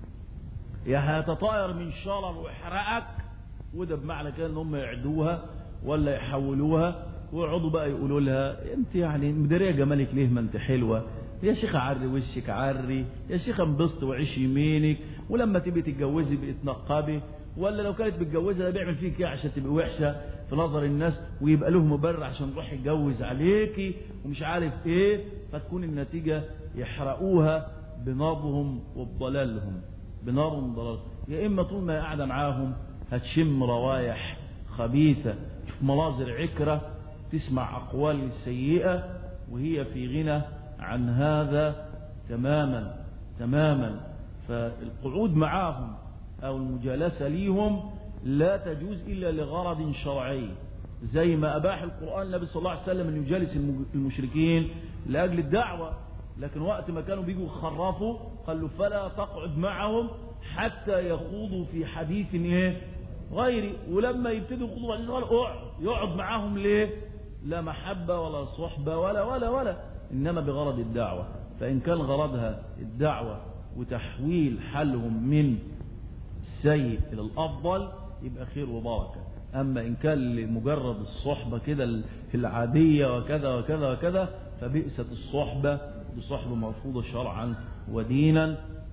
يا هيتطاير من شرر ويحرقك، وده بمعنى كده ان هم يعدوها ولا يحولوها ويقعدوا بقى يقولوا لها انت يعني مداريه جمالك ليه ما انت حلوه، يا شيخ عري وشك عري، يا شيخ انبسط وعيش يمينك، ولما تبي تتجوزي بقي تنقبي، ولا لو كانت متجوزة ده بيعمل فيك ايه عشان تبقى وحشة في نظر الناس ويبقى له مبرر عشان يروح يتجوز عليكي ومش عارف ايه، فتكون النتيجة يحرقوها بنارهم وبضلالهم، بنارهم وضلالهم. يا اما طول ما قاعدة معاهم هتشم روايح خبيثة، تشوف مناظر عكرة، تسمع أقوال سيئة، وهي في غنى عن هذا تماما تماما. فالقعود معاهم أو المجالسة ليهم لا تجوز إلا لغرض شرعي، زي ما أباح القرآن النبي صلى الله عليه وسلم أن يجالس المشركين لأجل الدعوة، لكن وقت ما كانوا بيجوا يخرفوا قالوا فلا تقعد معهم حتى يخوضوا في حديث ايه غيري. ولما يبتدوا يخوضوا حديث غيري اقعد، يقعد معاهم ليه؟ لا محبة ولا صحبة ولا ولا ولا إنما بغرض الدعوة. فإن كان غرضها الدعوة وتحويل حالهم من السيء إلى الأفضل يبقى خير وبركة. أما إن كان لمجرد الصحبة كده العادية وكذا وكذا وكذا فبئست الصحبة، بصحبة مرفوضة شرعا ودينا،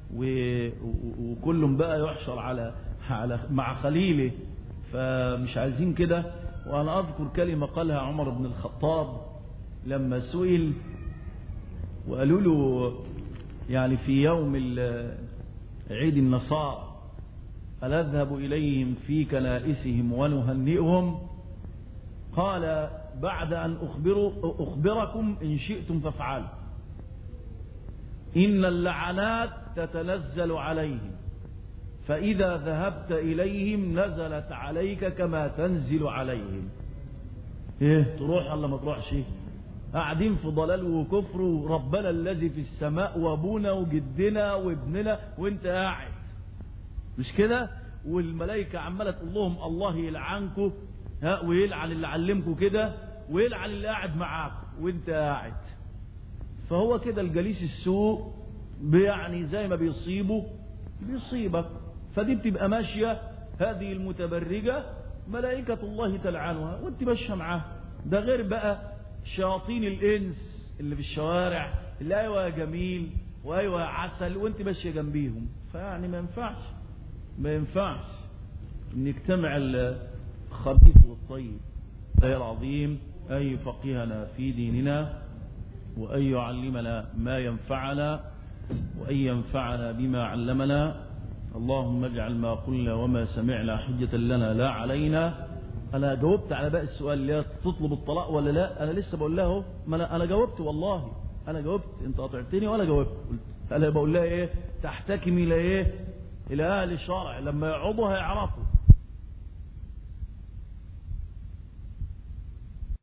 وكل بقى يحشر على على مع خليله. فمش عايزين كده. وأنا أذكر كلمة قالها عمر بن الخطاب لما سئل وقالوا له يعني في يوم عيد النصارى هل أذهب إليهم في كنائسهم ونهنئهم؟ قال بعد أن أخبر أخبركم إن شئتم فافعلوا، إن اللعنات تتنزل عليهم، فإذا ذهبت إليهم نزلت عليك كما تنزل عليهم. إيه تروح ولا ما تروحش؟ قاعدين في ضلال وكفر وربنا الذي في السماء وابونا وجدنا وابننا وانت قاعد مش كده، والملائكة عمالة تقول لهم الله يلعنكم، ها، ويلعن اللي علمكم كده ويلعن اللي قاعد معاك وانت قاعد. فهو كده الجليس السوء يعني زي ما بيصيبه بيصيبك. فدي بتبقى ماشية هذه المتبرجة ملائكة الله تلعنها وانت ماشية معاها. ده غير بقى شياطين الإنس اللي في الشوارع اللي أيوة يا جميل وأيوة يا عسل وانت ماشية جنبيهم. فيعني ما ينفعش ما ينفعش ان يجتمع الخبيث والطيب. يا العظيم أن يفقهنا في ديننا وأن يعلمنا ما ينفعنا وأن ينفعنا بما علمنا. اللهم اجعل ما قلنا وما سمعنا حجة لنا لا علينا. أنا جاوبت على باقي السؤال اللي تطلب الطلاق ولا لا، أنا لسه بقول له ما أنا, أنا جاوبت والله أنا جاوبت. أنت قطعتني ولا جاوبت؟ قلت أنا بقول لها إيه؟ تحتكمي إلى إيه؟ إلى أهل الشرع، لما يعضوا هيعرفوا.